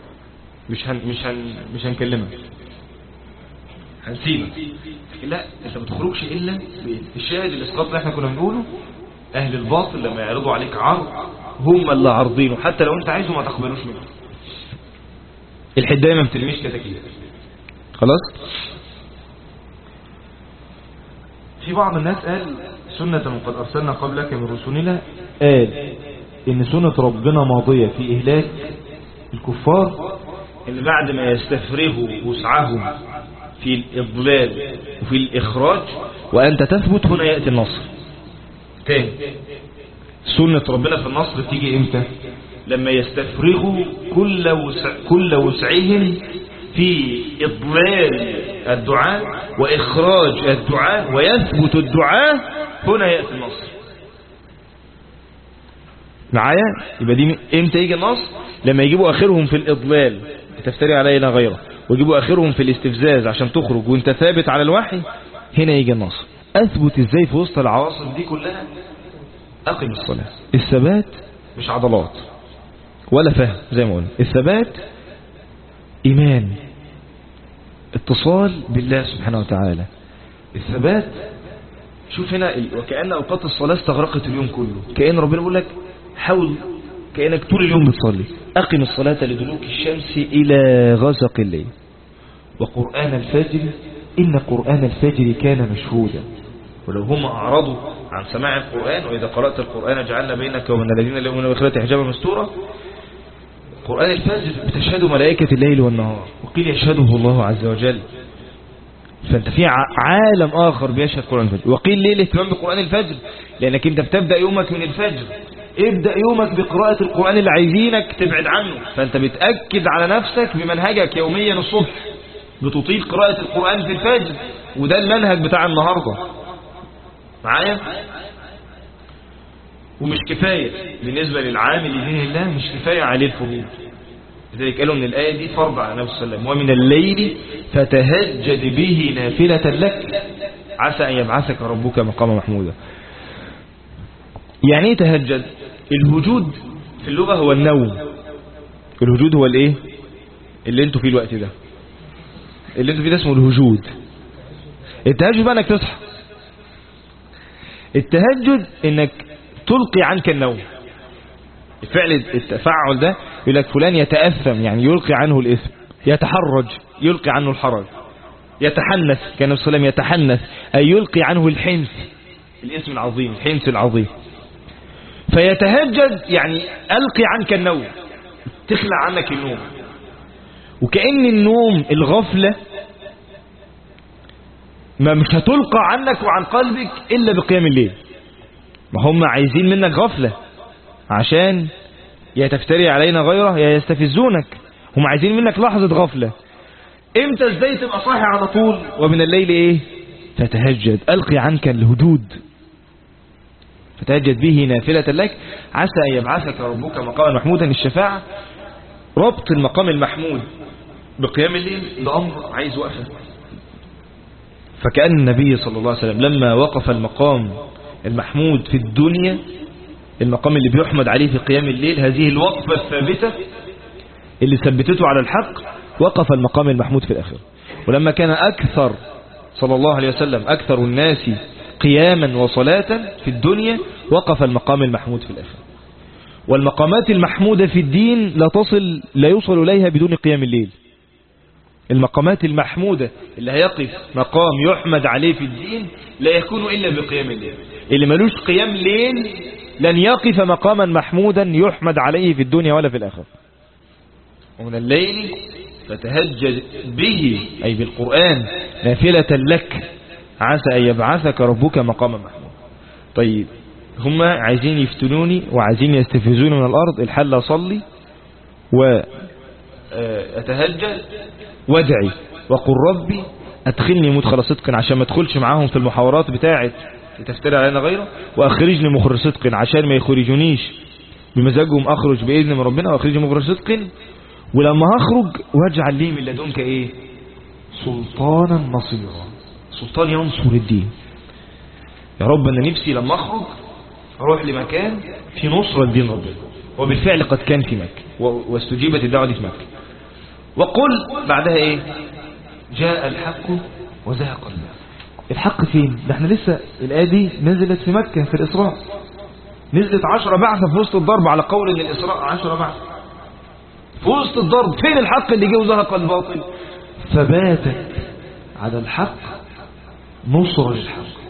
[SPEAKER 1] مش هنكلمك، هنسيبك. لا، انت ما تخرجش الا الشاهد. الاسقاط اللي احنا كنا بنقوله، اهل الباطل لما يعرضوا عليك عرض هم اللي عارضينه، حتى لو انت عايزه ما تقبلوش منه. الحدايه ما بترميش كتاكيت. خلاص. في بعض الناس قال سنة من قد أرسلنا قبلك من رسلنا، قال إن سنة ربنا ماضية في إهلاك الكفار، إن بعد ما يستفرغوا وسعهم في الإضلال وفي الإخراج وأنت تثبت، هنا يأتي النصر. تاني، سنة ربنا في النصر بتيجي إمتى؟ لما يستفرغوا كل وسعهم في إضلال الدعاء وإخراج الدعاء ويثبت الدعاء، هنا يأتي النصر. معايا؟ يبقى دي امتى يجي النصر؟ لما يجيبوا آخرهم في الإضلال تفتري علينا غيره، ويجيبوا آخرهم في الاستفزاز عشان تخرج وانت ثابت على الوحي، هنا يجي النصر. أثبت ازاي في وسط العواصف دي كلها؟ أقم الصلاة. الثبات مش عضلات ولا فهم زي ما قلنا، الثبات إيمان، اتصال بالله سبحانه وتعالى. الثبات شوف هنا وكأن أوقات الصلاة استغرقت اليوم كله، كأن ربنا بيقول لك حاول كأنك طول اليوم بتصلي. أقم الصلاة لدلوك الشمس إلى غسق الليل وقرآن الفجر إن قرآن الفجر كان مشهودا. ولو هم أعرضوا عن سماع القرآن وإذا قرأت القرآن جعلنا بينك وبين الذين لا يؤمنون بالآخرة حجابا مستورا. قرآن الفجر بتشهده ملائكة الليل والنهار، وقيل يشهده الله عز وجل. فأنت في عالم آخر بيشهد قرآن الفجر. وقيل ليه الاهتمام بقرآن الفجر؟ لأنك أنت بتبدأ يومك من الفجر. ابدأ يومك بقراءة القرآن اللي عايزينك تبعد عنه. فأنت بتأكد على نفسك بمنهجك يوميا الصبح بتطيل قراءة القرآن في الفجر، وده المنهج بتاع النهاردة معايا. ومش كفاية بالنسبة للعامل لدين الله، مش كفاية عليه الفضيل. لذلك قالوا من الآية دي فرض على النبي صلى الله عليه وسلم ومن الليل فتهجد به نافلة لك عسى أن يبعثك ربك مقام محمودا. يعني ايه تهجد؟ الهجود في اللغة هو النوم. الهجود هو الايه اللي انتوا فيه الوقت ده، اللي انتوا فيه ده اسمه الهجود. التهجد بقى انك تصحى. التهجد انك تلقي عنك النوم. الفعل التفاعل ده يقول لك فلان يتأثم، يعني يلقي عنه الإثم. يتحرج، يلقي عنه الحرج. يتحنث، كان النبي صلى الله عليه وسلم يتحنث أي يلقي عنه الحنث، الاسم العظيم، الحنث العظيم. فيتهجد يعني ألقي عنك النوم، تخلع عنك النوم. وكأن النوم الغفلة ما مش هتلقى عنك وعن قلبك إلا بقيام الليل. ما هم عايزين منك غفلة عشان يا تفتري علينا غيره يا يستفزونك. هم عايزين منك لحظة غفلة. امتى ازاي تبقى صاحي على طول؟ ومن الليل ايه؟ فتهجد، ألقي عنك الهدود، فتهجد به نافلة لك عسى أن يبعثك ربك مقاما محمودا. الشفاعة ربط المقام المحمود بقيام الليل ده أمر عايز وقفة. فكأن النبي صلى الله عليه وسلم لما وقف المقام المحمود في الدنيا، المقام اللي بيحمد عليه في قيام الليل، هذه الوقفة الثابتة اللي ثبتته على الحق، وقف المقام المحمود في الآخرة. ولما كان أكثر صلى الله عليه وسلم أكثر الناس قياما وصلاة في الدنيا، وقف المقام المحمود في الآخرة. والمقامات المحمودة في الدين لا يوصل إليها بدون قيام الليل. المقامات المحمودة اللي هيقف مقام يحمد عليه في الدين لا يكون إلا بقيام الليل. اللي ملوش قيام ليل لن يقف مقاما محمودا يحمد عليه في الدنيا ولا في الآخرة. ومن الليل فتهجد به أي بالقرآن نافلة لك عسى أن يبعثك ربك مقاما محمودا. طيب هم عايزين يفتنوني وعايزين يستفزوني من الأرض. الحل أصلي وأتهجد وادعي وقل ربي أدخلني مدخل صدق عشان ما ادخلش معاهم في المحاورات بتاعت تفتري علينا غيره، وأخرجني مخرج صدق عشان ما يخرجونيش بمزاجهم، أخرج بإذن من ربنا وأخرجني مخرج صدق. ولما هخرج واجعل لي من لدنك إيه؟ سلطانا نصيرا، سلطان ينصر الدين. يا رب أنا نفسي لما أخرج أروح لمكان في نصرة الدين ربنا، وبالفعل قد كان في مكة واستجيبت الدعوة دي في مكة. وقل بعدها إيه؟ جاء الحق وزهق الباطل. الحق فين؟ ده احنا لسه الآية دي نزلت في مكة في الإسراء، نزلت 10 بعثة في وسط الضرب، على قول ان الإسراء 10 بعثة في وسط الضرب. فين الحق اللي جه وزهق الباطل؟ فباتت على الحق نصر للحق.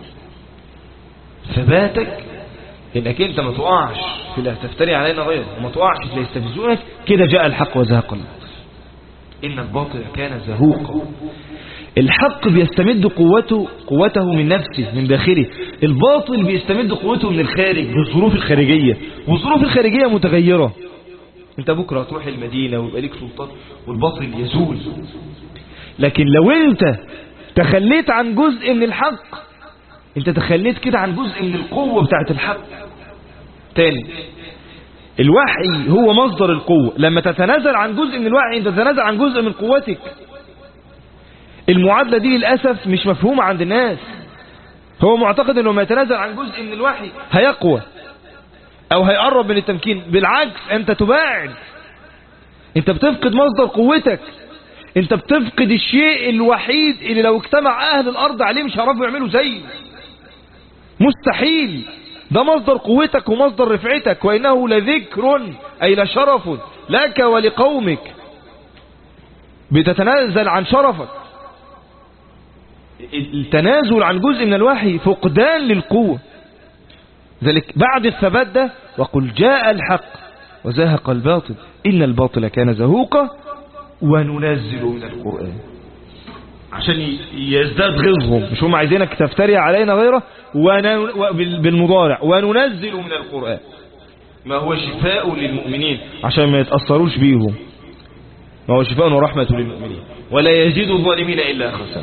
[SPEAKER 1] ثباتك انك انت ما تقعش في لا تفتري علينا غيره وما تقعش في لا يستفزونك. كده جاء الحق وزهق الباطل ان الباطل كان زهوقا. الحق بيستمد قوته من نفسه من داخله، الباطل بيستمد قوته من الخارج بالظروف الخارجية، والظروف الخارجية متغيرة. انت بكرة تروح المدينة ويبقى ليك سلطان والباطل يزول. لكن لو انت تخليت عن جزء من الحق، انت تخليت كده عن جزء من القوة بتاعت الحق. تاني، الوحي هو مصدر القوة. لما تتنازل عن جزء من الوحي انت تتنازل عن جزء من قوتك. المعادلة دي للأسف مش مفهومة عند الناس. هو معتقد انه ما يتنازل عن جزء من الوحي هيقوى او هيقرب من التمكين. بالعكس، انت تباعد، انت بتفقد مصدر قوتك، انت بتفقد الشيء الوحيد اللي لو اجتمع اهل الارض عليه مش هيعرفوا يعملوا زيه. مستحيل. ده مصدر قوتك ومصدر رفعتك، وإنه لذكر أي لشرف لك ولقومك، بتتنازل عن شرفك. التنازل عن جزء من الوحي فقدان للقوة. ذلك بعد الثبات ده وقل جاء الحق وزهق الباطل إن الباطل كان زهوقا وننزل من القرآن، عشان يزداد غيظهم. مش هم عايزينك تفتري علينا غيره، بالمضارع وننزل من القرآن ما هو شفاء للمؤمنين عشان ما يتأثروش بيهم، ما هو شفاء ورحمة للمؤمنين ولا يزيد الظالمين إلا خسارة.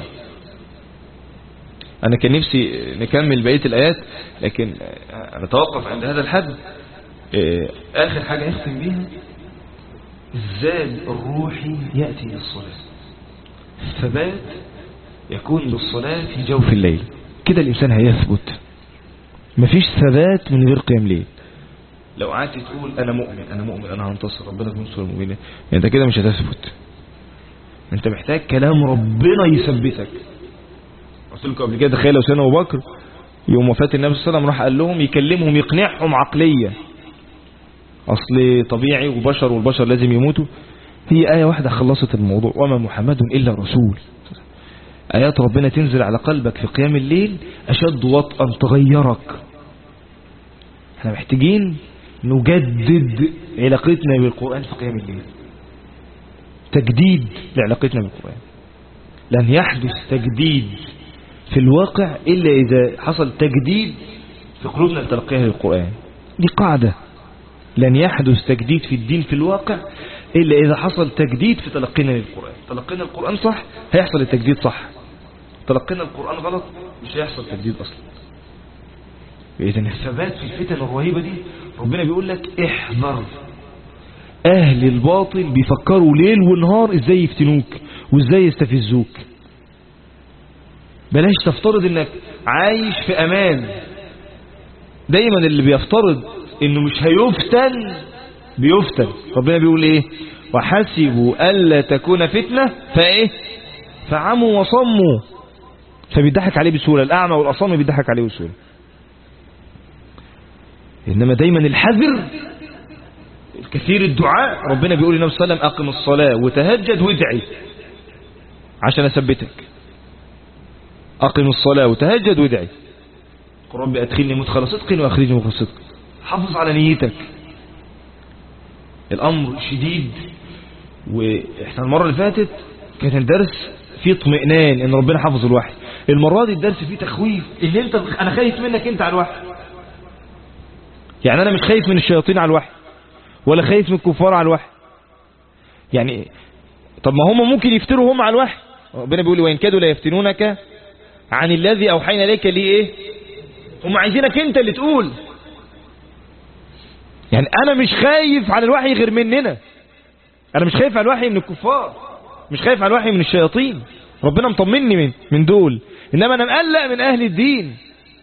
[SPEAKER 1] أنا كان نفسي نكمل بقية الآيات لكن نتوقف عند هذا الحد. آخر حاجة نختم بيها الزاد الروحي يأتي بالصلاة. الثبات يكون بالصلاة في جوف الليل، كده الإنسان هيثبت. مفيش ثبات من غير قيام ليل. لو قعدت تقول أنا مؤمن أنا مؤمن أنا هنتصر ربنا ينصر المؤمنين، أنت كده مش هتثبت. أنت محتاج كلام ربنا يثبتك. قلت لكم قبل كده تخيل لو سيدنا أبو بكر يوم وفاة النبي صلى الله عليه وسلم راح قال لهم يكلمهم يقنعهم عقلية، أصل طبيعي وبشر والبشر لازم يموتوا. هي آية واحدة خلصت الموضوع، وما محمد إلا رسول. آيات ربنا تنزل على قلبك في قيام الليل أشد وطئا تغيرك. احنا محتاجين نجدد علاقتنا بالقرآن في قيام الليل، تجديد لعلاقتنا بالقرآن. لن يحدث تجديد في الواقع إلا إذا حصل تجديد في قلوبنا لتلقيها للقرآن. دي قاعدة، لن يحدث تجديد في الدين في الواقع إلا إذا حصل تجديد في تلقينا للقرآن. تلقينا القرآن صح هيحصل التجديد صح، تلقينا القرآن غلط مش هيحصل تجديد أصلا. إذن الثبات في الفتن الرهيبة دي ربنا بيقول لك احذر. أهل الباطل بيفكروا ليل ونهار إزاي يفتنوك وإزاي يستفزوك. بلاش تفترض إنك عايش في أمان. دايما اللي بيفترض إنه مش هيفتن بيفتن. ربنا بيقول إيه؟ وحسبوا ألا تكون فتنة فإيه؟ فعموا وصموا، فبيضحك عليه بسهولة. الأعمى والأصم بيضحك عليه بسهولة. إنما دايما الحذر الكثير الدعاء. ربنا بيقول للنبي صلى الله عليه وسلم أقم الصلاة وتهجد وادعي عشان أثبتك. أقم الصلاة وتهجد وادعي قل رب أدخلني مدخل صدق وأخرجني مخرج صدق. حافظ على نيتك. الأمر شديد. وإحنا المرة اللي فاتت كان الدرس فيه اطمئنان إن ربنا حافظ الوحي. المرة دي الدرس فيه تخويف إن أنا خايف منك أنت على الوحي. يعني أنا مش خايف من الشياطين على الوحي ولا خايف من الكفار على الوحي. يعني طب ما هم ممكن يفتروا هم على الوحي. ربنا بيقول وإن كادوا لا يفتنونك عن الذي أوحينا إليك ليه إيه؟ هم عايزينك أنت اللي تقول. يعني أنا مش خايف على الوحي غير مننا. أنا مش خايف على الوحي من الكفار، مش خايف على الوحي من الشياطين. ربنا مطمني من دول. إنما أنا مقلق من أهل الدين،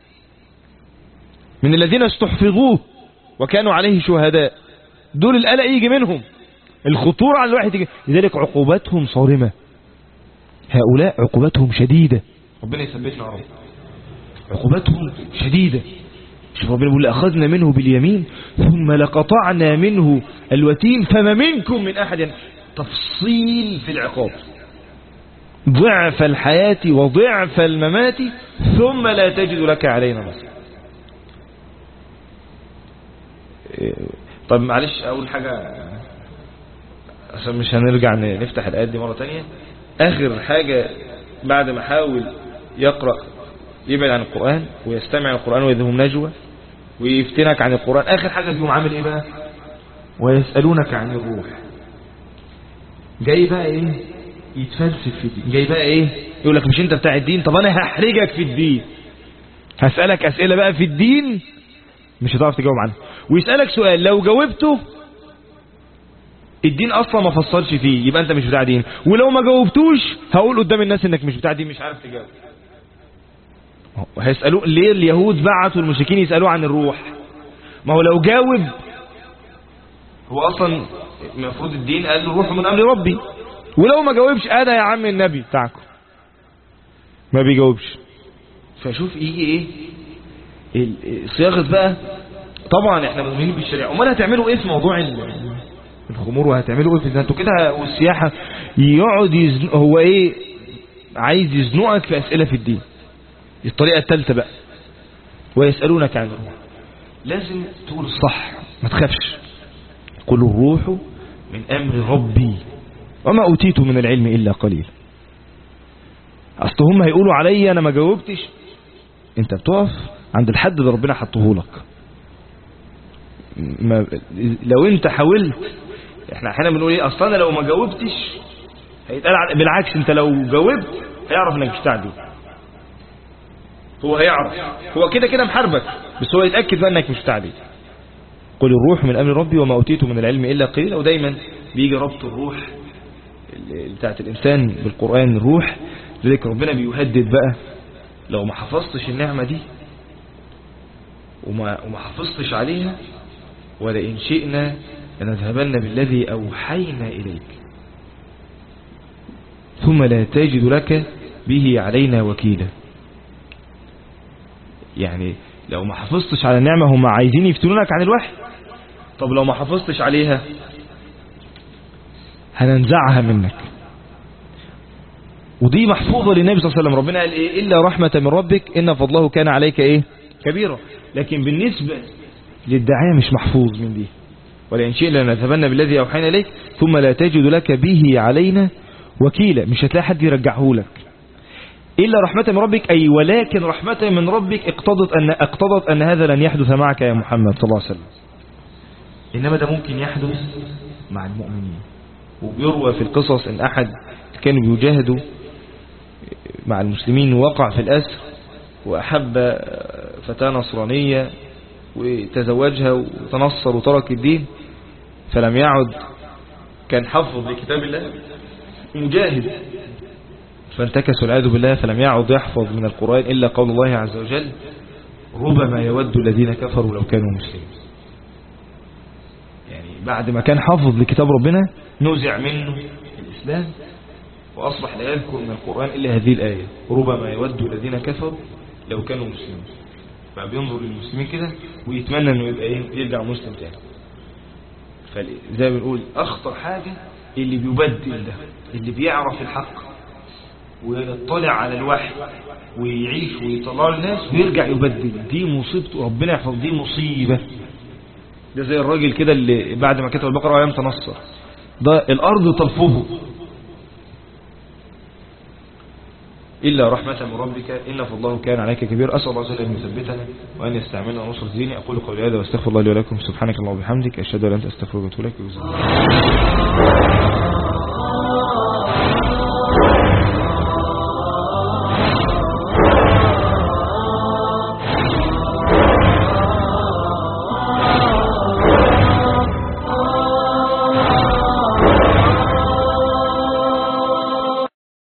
[SPEAKER 1] من الذين استحفظوه وكانوا عليه شهداء. دول القلق يجي منهم، الخطورة على الوحي تيجي. لذلك عقوباتهم صارمة. هؤلاء عقوباتهم شديدة. ربنا يثبتنا يا رب. عقوباتهم شديدة. شوف ربنا بيقول أخذنا منه باليمين ثم لقطعنا منه الوتين فما منكم من أحد. يعني تفصيل في العقاب، ضعف الحياة وضعف الممات ثم لا تجد لك علينا نصير. طب معلش أول حاجة عشان مش هنرجع نفتح الآيات دي مرة تانية. آخر حاجة بعد ما حاول يقرأ يبعد عن القرآن ويستمع القرآن ويذهب نجوى ويفتنك عن القرآن، آخر حاجة فيهم عامل إيه بقى؟ ويسألونك عن الروح. جاي بقى إيه؟ يتفلسف في الدين. جاي بقى إيه؟ يقول لك مش أنت بتاع الدين، طب أنا هحرجك في الدين، هسألك أسئلة بقى في الدين مش هتعرف تجاوب عنها. ويسألك سؤال لو جاوبته الدين أصلا ما فصلش فيه يبقى أنت مش بتاع دين، ولو ما جاوبتوش هقول قدام الناس إنك مش بتاع دين مش عارف تجاوب. هيسألوه ليه اليهود بعتوا المشركين يسألوه عن الروح؟ ما هو لو جاوب هو أصلا المفروض الدين قال له روح من أمر ربي، ولو ما جاوبش أنا يا عم النبي بتاعكم ما بيجاوبش. فشوف يجي إيه صياغة بقى. طبعا احنا مؤمنين بالشريعة، امال هتعملوا ايه في موضوع الخمور، وهتعملوا ايه في انتوا كده والسياحة؟ يقعد هو ايه عايز يزنقك في اسئلة في الدين. الطريقة الثالثة بقى، ويسألونك عن الروح. لازم تقول الصح، ما تخافش. قل الروح من امر ربي وما اوتيت من العلم الا قليل. اصل هم هيقولوا علي انا ما جاوبتش، انت بتقف عند الحد اللي ربنا حطه لك. لو انت حاولت، احنا احيانا بنقول ايه، اصلا لو ما جاوبتش هيتقال بالعكس، انت لو جاوبت هيعرف انك مش تعدي. هو هيعرف، هو كده كده محاربك، بس هو يتأكد بقى انك مش تعدي. قل الروح من امر ربي وما اوتيت من العلم الا قليلا. ودايما بيجي ربط الروح بتاعت الانسان بالقرآن، الروح. لذلك ربنا بيهدد بقى، لو ما حفظتش النعمة دي وما حفظتش عليها، ولئن شئنا لنذهبن بالذي أوحينا إليك ثم لا تجد لك به علينا وكيلا. يعني لو ما حفظتش على النعمة، هم عايزين يفتنونك عن الوحي، طب لو ما حفظتش عليها هننزعها منك. ودي محفوظة للنبي صلى الله عليه وسلم. ربنا قال إيه؟ إلا رحمة من ربك إن فضله كان عليك إيه؟ كبيرة. لكن بالنسبة للدعاية مش محفوظ من دي. ولئن شئنا لنذهبن بالذي أوحينا إليك ثم لا تجد لك به علينا وكيلا. مش هتلاقي حد يرجعه لك. إلا رحمة من ربك، أي ولكن رحمة من ربك اقتضت أن هذا لن يحدث معك يا محمد صلى الله عليه وسلم، إنما ده ممكن يحدث مع المؤمنين. وبيروى في القصص إن أحد كانوا بيجاهدوا مع المسلمين ووقع في الأسر، وأحب فتاة نصرانية وتزوجها وتنصر وترك الدين، فلم يعد، كان حفظ لكتاب الله مجاهد، فانتكس والعياذ بالله، فلم يعد يحفظ من القرآن إلا قول الله عز وجل ربما يود الذين كفروا لو كانوا مسلمين. يعني بعد ما كان حافظ لكتاب ربنا نزع منه الإسلام وأصبح لا يذكر من القرآن إلا هذه الآية ربما يود الذين كفروا لو كانوا مسلمين. فبينظر للمسلمين كده ويتمنى انه يبقى يرجع مسلم تاني. فزي ما بنقول اخطر حاجة اللي بيبدل ده، اللي بيعرف الحق ويطلع على الوحي ويعيش ويطلع للناس ويرجع يبدل. دي مصيبته، ربنا يحفظ، دي مصيبة. ده زي الراجل كده اللي بعد ما كتب البقرة ويام تنصر، ده الارض تلفظه. إلا رحمة من ربك إن فضله كان عليك كبير. أسأل الله أن يثبتنا وأن يستعملنا نصر ديني. أقول قولي هذا واستغفر الله لي ولكم. سبحانك اللهم وبحمدك، أشهد أن لا إله إلا أنت، أستغفرك وأتوب إليك.